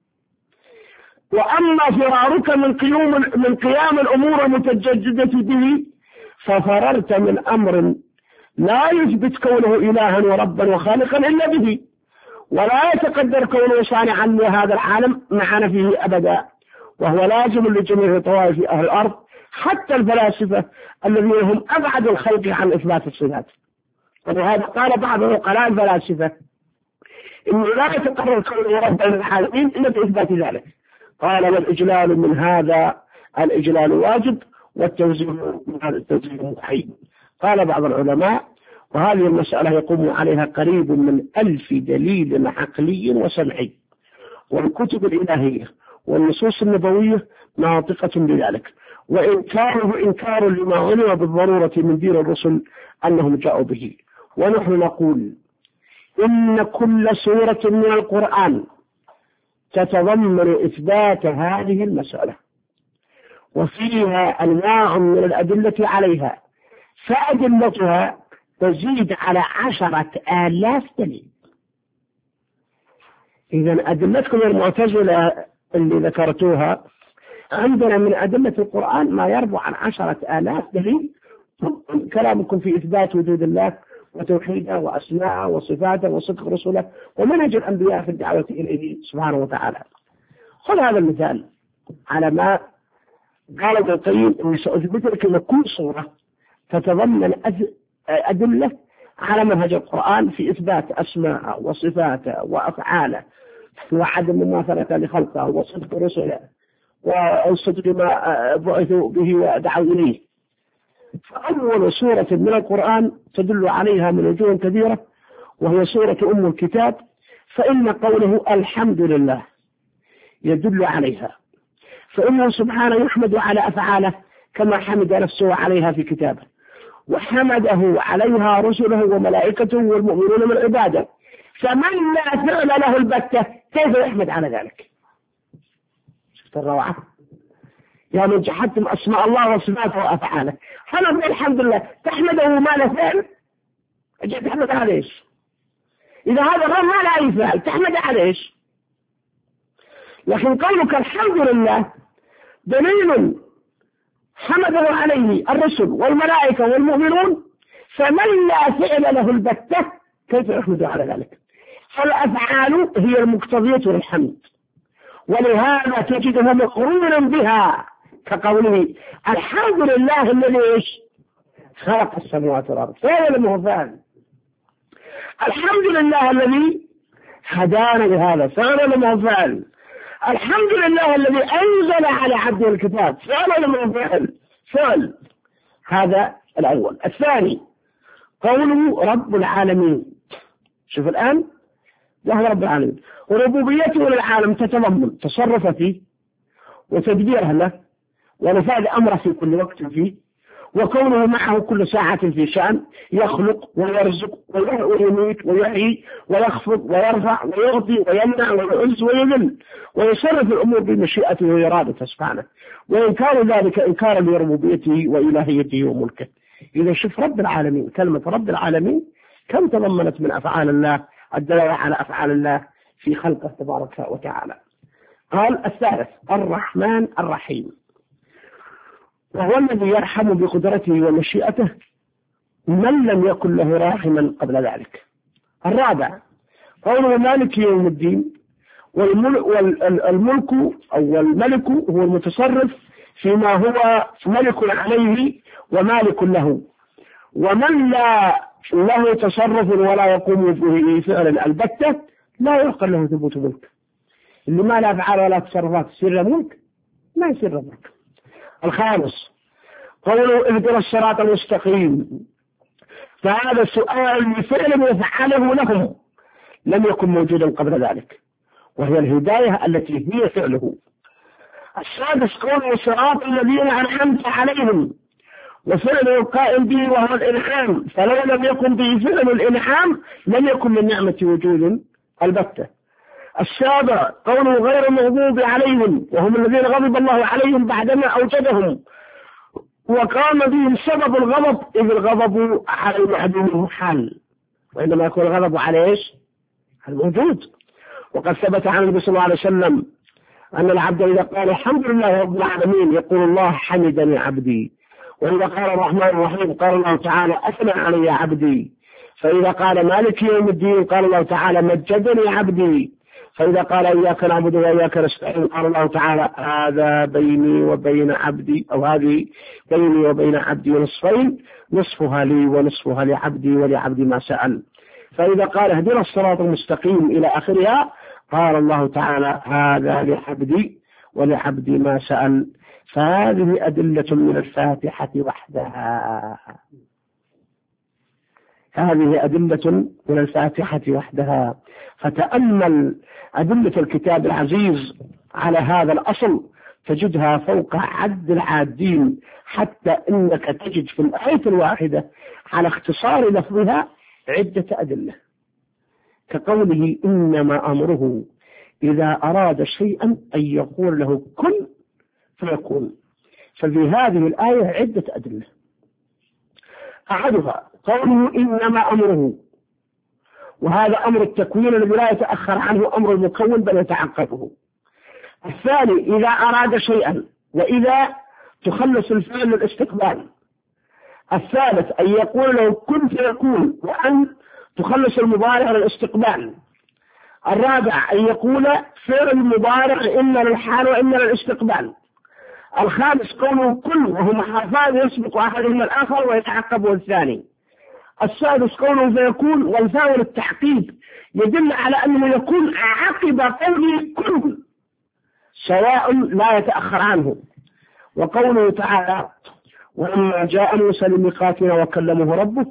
وأما فرارك من قيام من قيام الأمور المتجددة به ففررت من أمر لا يثبت كونه إلها وربا وخالقا إلا به، ولا يتقدر كونه صانعا لهذا العالم مع نفيه أبدا، وهو لازم لجميع طوائف أهل الأرض حتى الفلاسفة الذين هم أبعد الخلق عن إثبات الصفات. ولهذا قال بعض عقلاء الفلاسفة إنه لا يتقرر كونه ربا للعالمين إلا بإثبات ذلك. قال والإجلال من هذا الإجلال واجب والتوزيع من هذا التوزيع مستحيل. قال بعض العلماء وهذه المسألة يقوم عليها قريب من ألف دليل عقلي وسمعي، والكتب الإلهية والنصوص النبوية ناطقة بذلك، وإنكاره إنكار لما علم بالضرورة من دين الرسل أنهم جاءوا به. ونحن نقول إن كل سورة من القرآن تتضمن إثبات هذه المسألة وفيها أنواع من الأدلة عليها، فأدلتها تزيد على عشرة آلاف دليل. إذن أدلتكم المعتزلة اللي ذكرتوها عندنا من أدلة القرآن ما يربو عن عشرة آلاف دليل. كلامكم في إثبات وجود الله وتوحيده وأسماءه وصفاته وصدق رسوله ومنهج الأنبياء في الدعوة إليه سبحانه وتعالى. خذ هذا المثال على ما قال ابن القيم إني سأثبت لك أن كل صورة تتضمن أدلة على منهج القرآن في إثبات أسماءه وصفاته وأفعاله وعدم مماثلة لخلقه وصدق رسله وصدق ما بعثوا به ودعوا إليه. فأول سورة من القرآن تدل عليها من وجوه كثيرة، وهي سورة أم الكتاب، فإن قوله الحمد لله يدل عليها، فإنه سبحانه يحمد على أفعاله كما حمد نفسه عليها في كتابه، وحمده عليها رسله وملائكته والمؤمنون من عباده، فمن لا فعل له البتة كيف يحمد على ذلك؟ شفت الروعة؟ يا من جحدتم أسماء الله وصفاته وأفعاله، حمد الحمد لله تحمده ما له فعل، أجل تحمد على إيش؟ إذا هذا الرب ما له أي فعل تحمد على إيش؟ لكن قولك الحمد لله دليل حمده عليه الرسل والملائكة والمؤمنون، فمن لا فعل له البتة كيف يحمد على ذلك؟ فالأفعال هي المقتضية للحمد، ولهذا تجده مقرونا بها كقوله الحمد لله الذي ايش خلق السماوات والارض، فعل ما هو فعل. الحمد لله الذي هدانا لهذا، فعل ما هو فعل. الحمد لله الذي انزل على عبده الكتاب، فعل ما هو فعل فعل. هذا الاول. الثاني قوله رب العالمين، شوف الان له رب العالمين، وربوبيته للعالم تتضمن تصرف فيه وتدبيره له ونفاذ أمره في كل وقت فيه، وكونه معه كل ساعة في شأن، يخلق ويرزق ويميت ويحيي ويخفض ويرفع ويعطي ويمنع ويعز ويذل، ويصرف الأمور بمشيئته وإرادته سبحانه، وإنكار ذلك إنكارا لربوبيته وإلهيته وملكه. إذا شوف رب العالمين، كلمة رب العالمين كم تضمنت من أفعال الله الدلالة على أفعال الله في خلقه تبارك وتعالى. قال الثالث الرحمن الرحيم، وهو الذي يرحم بقدرته ومشيئته من لم يكن له راحما قبل ذلك. الرابع قوله مالك يوم الدين، والملك أو الملك هو المتصرف فيما هو ملك عليه ومالك له، ومن لا له تصرف ولا يقوم به فعلا البتة لا يعقل له ثبوت ملك. اللي ما لا أفعال ولا تصرفات يصير ملك؟ ما يصير ملك. الخامس قوله اهدنا الصراط المستقيم، فهذا سؤال لفعل يفعله لهم لم يكن موجودا قبل ذلك، وهي الهداية التي هي فعله. السادس قوله صراط الذين أنعمت عليهم، وفعل القائم به وهو الإنعام، فلو لم يكن به فعل الإنعام لم يكن من نعمة وجود البتة. السابع قوله غير المغضوب عليهم، وهم الذين غضب الله عليهم بعدما أوجدهم وقام بهم سبب الغضب، إذ الغضب على المعدوم محال، وإنما يكون الغضب على إيش؟ الموجود. وقد ثبت عن النبي صلى الله عليه وسلم أن العبد إذا قال الحمد لله رب العالمين يقول الله حمدني عبدي، وإذا قال الرحمن الرحيم قال الله تعالى أثنى علي عبدي، فإذا قال مالك يوم الدين قال الله تعالى مجدني عبدي، فإذا قال إياك نعبد وإياك نستعين قال الله تعالى هذا بيني وبين عبدي، أو هذه بيني وبين عبدي نصفين، نصفها لي ونصفها لعبدي ولعبدي ما سأل. فإذا قال اهدنا الصراط المستقيم إلى آخرها قال الله تعالى هذا لعبدي ولعبدي ما سأل. فهذه أدلة من الفاتحة وحدها، هذه أدلة من الفاتحة وحدها. فتأمل أدلة الكتاب العزيز على هذا الأصل تجدها فوق عد العادين، حتى إنك تجد في الآية الواحدة على اختصار لفظها عدة أدلة، كقوله إنما أمره إذا أراد شيئا أن يقول له كن فيكون. ففي هذه الآية عدة أدلة، أحدها قوله إنما أمره، وهذا أمر التكوين الذي لا يتأخر عنه أمر المكون بل يتعقبه. الثاني إذا أراد شيئا، وإذا تخلص الفعل للاستقبال. الثالث أن يقول له كن فيكون، وأن تخلص المضارع للاستقبال. الرابع أن يقول فعل المضارع إما للحال وإما للاستقبال. الخامس قوله كل، وهما حرفان يسبق أحدهما الآخر ويتعقبه الثاني. السادس قوله فيكون، والفاء للتحقيق يدل على أنه يكون عقب قوله كل سواء لا يتأخر عنه. وقوله تعالى ولما جاء موسى لميقاتنا وكلمه ربه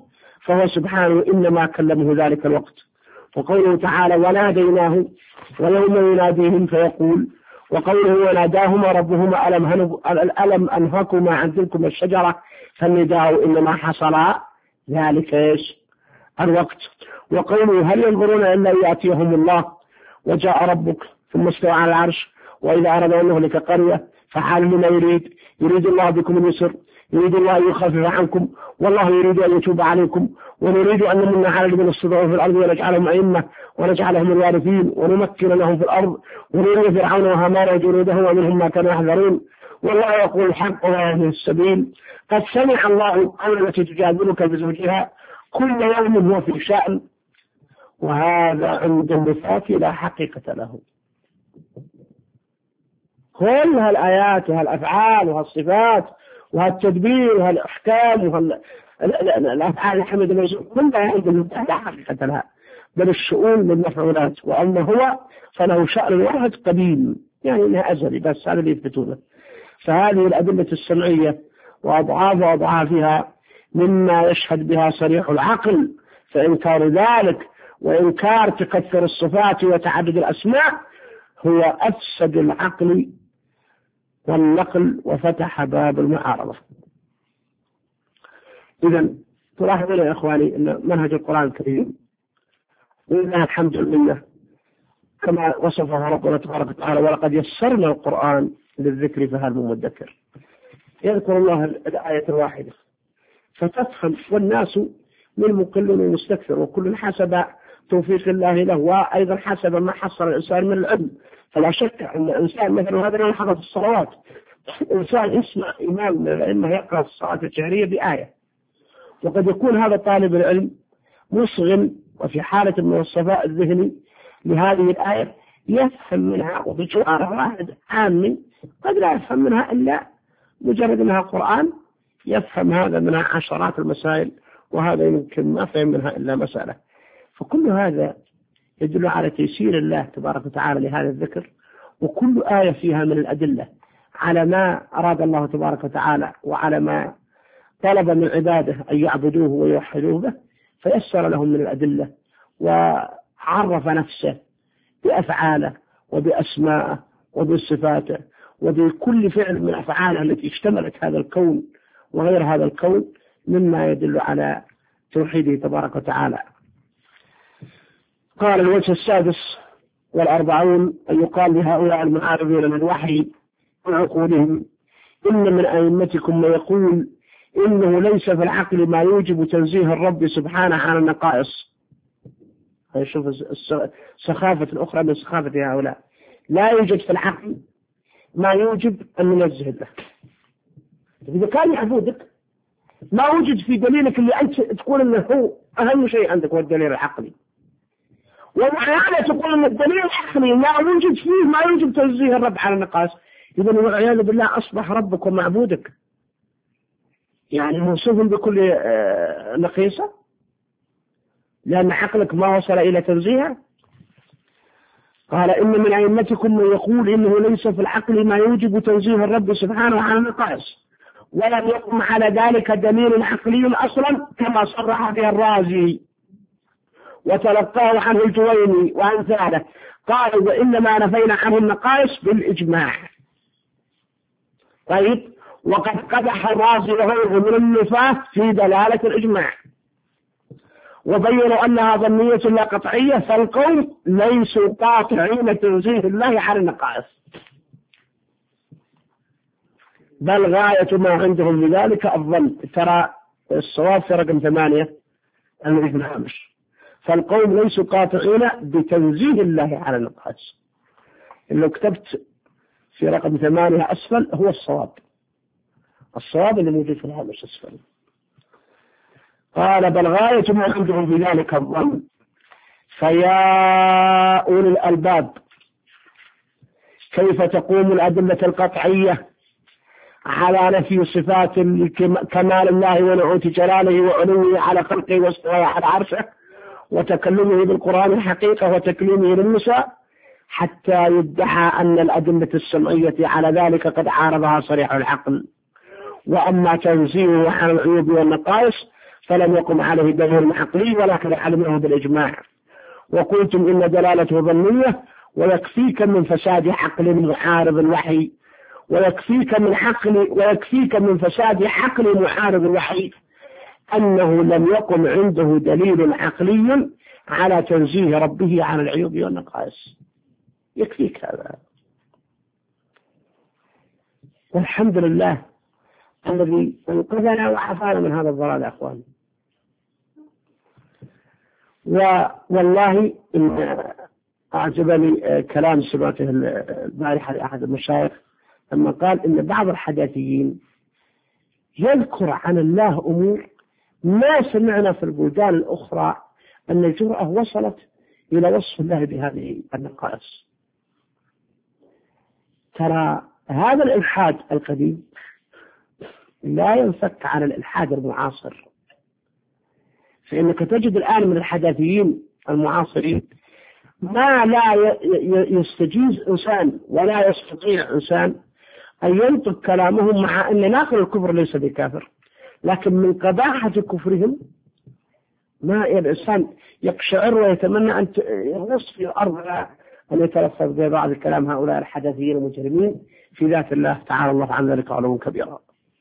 فهو سبحانه إنما كلمه ذلك الوقت. وقوله تعالى وناديناه ويوم يناديهم فيقول، وقوله وناداهما ربهما ألم, ألم أنهكما عن تلكما الشجرة، فالنداء إنما حصل ذلك إيش الوقت. وقوله هل ينظرون إلا يأتيهم الله وجاء ربك ثم استوى على العرش، وإذا أراد أن يهلك قرية فحال لما يريد يريد الله بكم اليسر يريد الله أن يخفف عنكم والله يريد أن يتوب عليكم ونريد أن نمن على الذين استضعفوا في الأرض ونجعلهم أئمة ونجعلهم الوارثين ونمكن لهم في الأرض ونريد فرعون وهامان وجنوده ومنهم ما كانوا يحذرون والله يقول الحق ويهدي السبيل. قد سمع الله قول التي تجادلك بزوجها كل يوم هو في شأن وهذا عند النفاق لا حقيقة له. كل هالآيات وهالأفعال وهالصفات وهالتدبير وهالأحكام وهالأفعال الحمد لله كلها عند النفاق لا حقيقة لها، بل الشؤون للمفعولات، وأما هو فله شأن واحد قديم يعني إنها أزلي، بس هذا اللي يثبتونه. فهذه الأدلة السمعية وأضعاف وأضعافها مما يشهد بها صريح العقل، فإنكار ذلك وإنكار تكثر الصفات وتعدد الأسماء هو أفسد العقل والنقل وفتح باب المعارضة. إذن تلاحظون يا إخواني أن منهج القرآن الكريم ولله الحمد لله كما وصفه ربنا تبارك وتعالى ولقد يسرنا القرآن للذكر فهل من مدكر. يذكر الله الآية الواحدة فتفهم والناس من مقل ومستكثر وكل حسب توفيق الله له، وأيضا حسب ما حصل الإنسان من العلم. فلا شك أن الإنسان مثلا هذا اللي حفظ الصلوات، الإنسان يسمع إمام من الأئمة يقرأ الصلاة الجهرية بآية، وقد يكون هذا طالب العلم مصغم وفي حالة من الصفاء الذهني لهذه الآية يفهم منها، وبجوار واحد عامي قد لا يفهم منها إلا مجرد أنها قرآن يفهم هذا منها عشرات المسائل، وهذا يمكن ما فهم منها إلا مسألة. فكل هذا يدل على تيسير الله تبارك وتعالى لهذا الذكر، وكل آية فيها من الأدلة على ما أراد الله تبارك وتعالى وعلى ما طلب من عباده أن يعبدوه ويوحدوه به، فيسر لهم من الأدلة وعرف نفسه بأفعاله وبأسمائه وبصفاته وبكل فعل من أفعاله التي اشتملت هذا الكون وغير هذا الكون مما يدل على توحيده تبارك وتعالى. قال الوجه السادس والأربعون أن يقال لهؤلاء المعارضين للوحي وعقولهم إن من أئمتكم من يقول إنه ليس في العقل ما يوجب تنزيه الرب سبحانه عن النقائص. شوف السخافة الأخرى من سخافة هؤلاء، لا يوجد في العقل ما يوجب أن ننزه الله. إذا كان يعبودك ما وجد في دليلك اللي أنت تقول أنه هو أهم شيء عندك هو الدليل العقلي، ومعنى تقول أن الدليل العقلي لا يوجد فيه ما يوجب تنزيه الرب عن النقائص، إذا والعياذ بالله أصبح ربك ومعبودك يعني موصوف بكل نقيصة لأن عقلك ما وصل إلى تنزيهه. قال إن من أئمتكم من يقول إنه ليس في العقل ما يوجب تنزيه الرب سبحانه عن النقائص ولم يقم على ذلك دليل عقلي أصلا كما صرح به الرازي وتلقاه عنه الجويني وأمثاله. قال وإنما نفينا عنه النقائص بالإجماع. طيب وقد قدح الرازي وغيره من النفاة في دلالة الإجماع وبينوا أنها ظنية لا قطعية، فالقوم ليسوا قاطعين تنزيه الله عن النقائص بل غاية ما عندهم بذلك الظن. ترى الصواب في رقم ثمانية ابن هامش، فالقوم ليسوا قاطعين بتنزيه الله عن النقائص. لو كتبت في رقم ثمانية أسفل هو الصواب، الصواب اللي موجود في الهامش أسفل. قال بل غاية ما عندهم في ذلك الظن. فيا أولي الألباب كيف تقوم الأدلة القطعية على نفي صفات كمال الله ونعوت جلاله وعلوه على خلقه واستوى على عرشه وتكلمه بالقرآن الحقيقة وتكليمه للنساء حتى يدعى أن الأدلة السمعية على ذلك قد عارضها صريح العقل، وأما تنزيهه عن العيوب والنقائص فلم يقم عليه دليل عقلي ولكن علمه بالإجماع. وقلتم إن دلالته ظنية ويكفيك من فساد عقل معارض الوحي ويكفيك من عقل ويكفيك من فساد عقل معارض الوحي أنه لم يقم عنده دليل عقلي على تنزيه ربه عن العيوب والنقائص. يكفيك هذا. والحمد لله الذي انقذنا وعافانا من هذا الضلال يا أخوان. والله إن أعجبني كلام سمعته البارحة لأحد المشايخ لما قال إن بعض الحداثيين يذكر عن الله أمور ما سمعنا في البلدان الأخرى أن الجرأة وصلت إلى وصف الله بهذه النقائص. ترى هذا الإلحاد القديم لا ينفك عن الإلحاد المعاصر، فإنك تجد الآن من الحداثيين المعاصرين ما لا يستجيز إنسان ولا يستطيع إنسان أن ينطق كلامهم، مع أن ناقل الكفر ليس بكافر، لكن من قباحة كفرهم ما الإنسان يقشعر ويتمنى أن يغص في الأرض أن يتلفظ ببعض الكلام هؤلاء الحداثيين المجرمين في ذات الله تعالى الله عن ذلك علوا كبيرا.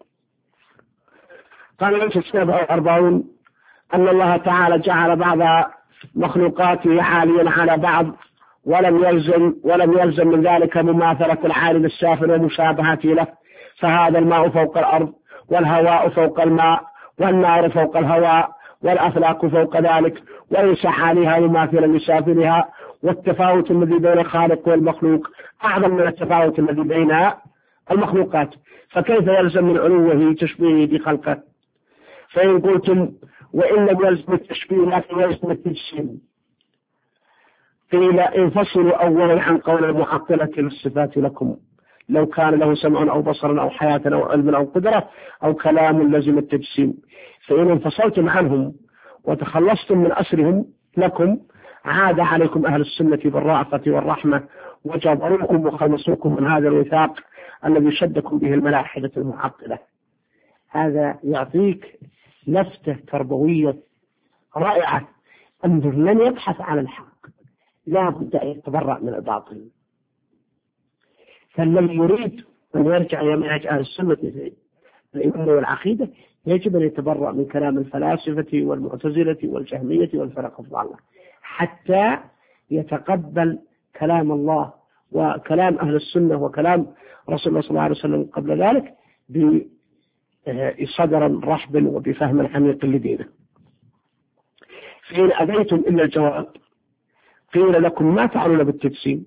قال ليس السبع أربعون أن الله تعالى جعل بعض مخلوقاته عاليا على بعض ولم يلزم ولم يلزم من ذلك مماثلة العالم السافل ومشابهته له، فهذا الماء فوق الأرض والهواء فوق الماء والنار فوق الهواء والأفلاك فوق ذلك، وليس حالها مماثلا لسافلها، والتفاوت الذي بين الخالق والمخلوق أعظم من التفاوت الذي بين المخلوقات، فكيف يلزم من علوه تشبيهه بخلقه؟ فإن قلتم وإن لم يلزم التشبيه لكن يلزم التجسيم، قيل انفصلوا أولا عن قول المعطلة للصفات لكم، لو كان له سمع أو بصر أو حياة أو علم أو قدرة أو كلام لزم التجسيم. فإن انفصلتم عنهم وتخلصتم من أسرهم لكم عاد عليكم أهل السنة بالرأفة والرحمة وجبروكم وخلصوكم من هذا الوثاق الذي شدكم به الملاحدة المعطلة. هذا يعطيك لفتة تربوية رائعة أن من يبحث عن الحق لا بد أن يتبرأ من الباطل. فالذي يريد أن يرجع إلى منهج أهل السنة في الإيمان والعقيدة يجب أن يتبرأ من كلام الفلاسفة والمعتزلة والجهمية والفرق الضالة حتى يتقبل كلام الله وكلام أهل السنة وكلام رسول الله صلى الله عليه وسلم قبل ذلك بصدر رحب وبفهم عميق لدينه. فإن أبيتم إلا الجواب قيل لكم ما تعلون بالتجسيم؟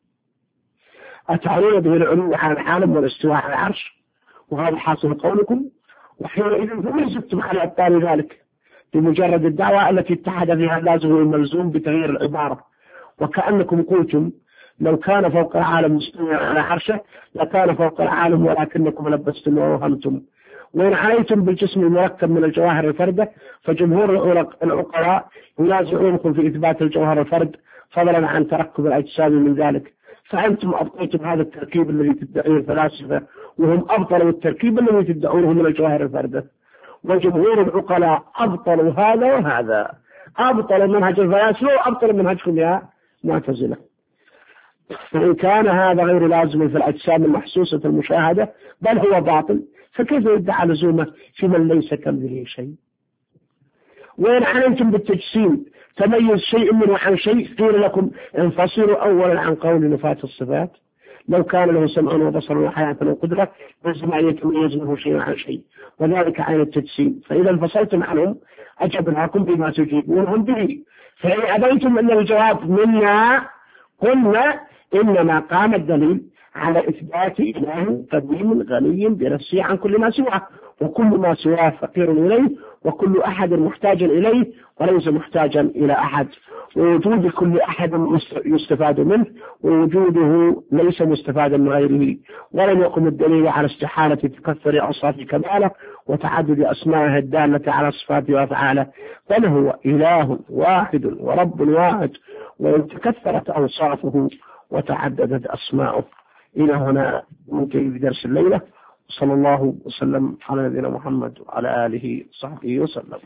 أتعلون به العلو على العالم والاستواء على العرش وهذا حاصل قولكم، وحينئذ فما زدتم على أبطال ذلك بمجرد الدعوة التي اتحد فيها اللازم والملزوم بتغيير العبارة، وكأنكم قلتم لو كان فوق العالم مستوى على عرشه لكان فوق العالم ولكنكم لبستم ووهمتم. وإن عليتم بالجسم المركب من الجواهر الفردة فجمهور العقلاء ينازعونكم في إثبات الجوهر الفرد فضلا عن تركب الأجسام من ذلك، فأنتم أبطلتم هذا التركيب الذي تدعيه الفلاسفة وهم أبطلوا التركيب الذي تدعونه من الجواهر الفردة، وجمهور العقلاء أبطلوا هذا وهذا، أبطلوا منهج الفلاسفة وأبطلوا منهجكم يا معتزلة. فإن كان هذا غير لازم في الأجسام المحسوسة المشاهدة بل هو باطل، فكيف يدعى لزومه في من ليس كمثله شيء؟ وإن علمتم بالتجسيم تميز شيء منه عن شيء قيل لكم انفصلوا أولا عن قول نفاة الصفات، لو كان له سمع وبصر وحياة وقدرة لازم أن يتميز منه شيء عن شيء، وذلك عين التجسيم. فإذا انفصلتم عنهم أجبناكم بما تجيبونهم به، فإن أبيتم أن الجواب منا قلنا إنما قام الدليل على إثبات إله قديم غني بنفسه عن كل ما سواه، وكل ما سواه فقير إليه، وكل أحد محتاج إليه وليس محتاجا إلى أحد، ووجود كل أحد يستفاد منه ووجوده ليس مستفادا من غيره. ولم يقم الدليل على استحالة تكثر أوصاف كماله وتعدد أسمائه الدالة على صفاته وأفعاله، بل هو إله واحد ورب واحد، وإن تكثرت أوصافه وتعددت أسماؤه. إلى هنا منتهي بدرس الليلة، صلى الله وسلم على نبينا محمد وعلى آله وصحبه وسلم.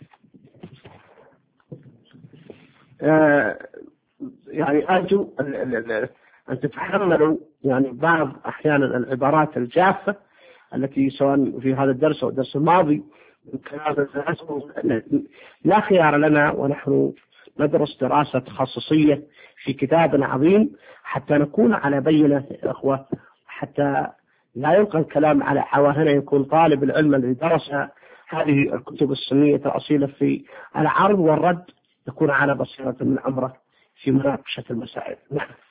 آه يعني أرجو أن تتحملوا يعني بعض أحيانا العبارات الجافة التي سواء في هذا الدرس أو الدرس الماضي لا خيار لنا ونحن ندرس دراسة تخصصية في كتاب عظيم حتى نكون على بينة يا أخوة، حتى لا يلقى الكلام على عواهنه، يكون طالب العلم الذي درس هذه الكتب السنية الأصيلة في العرض والرد يكون على بصيرة من أمره في مناقشة المسائل. نعم.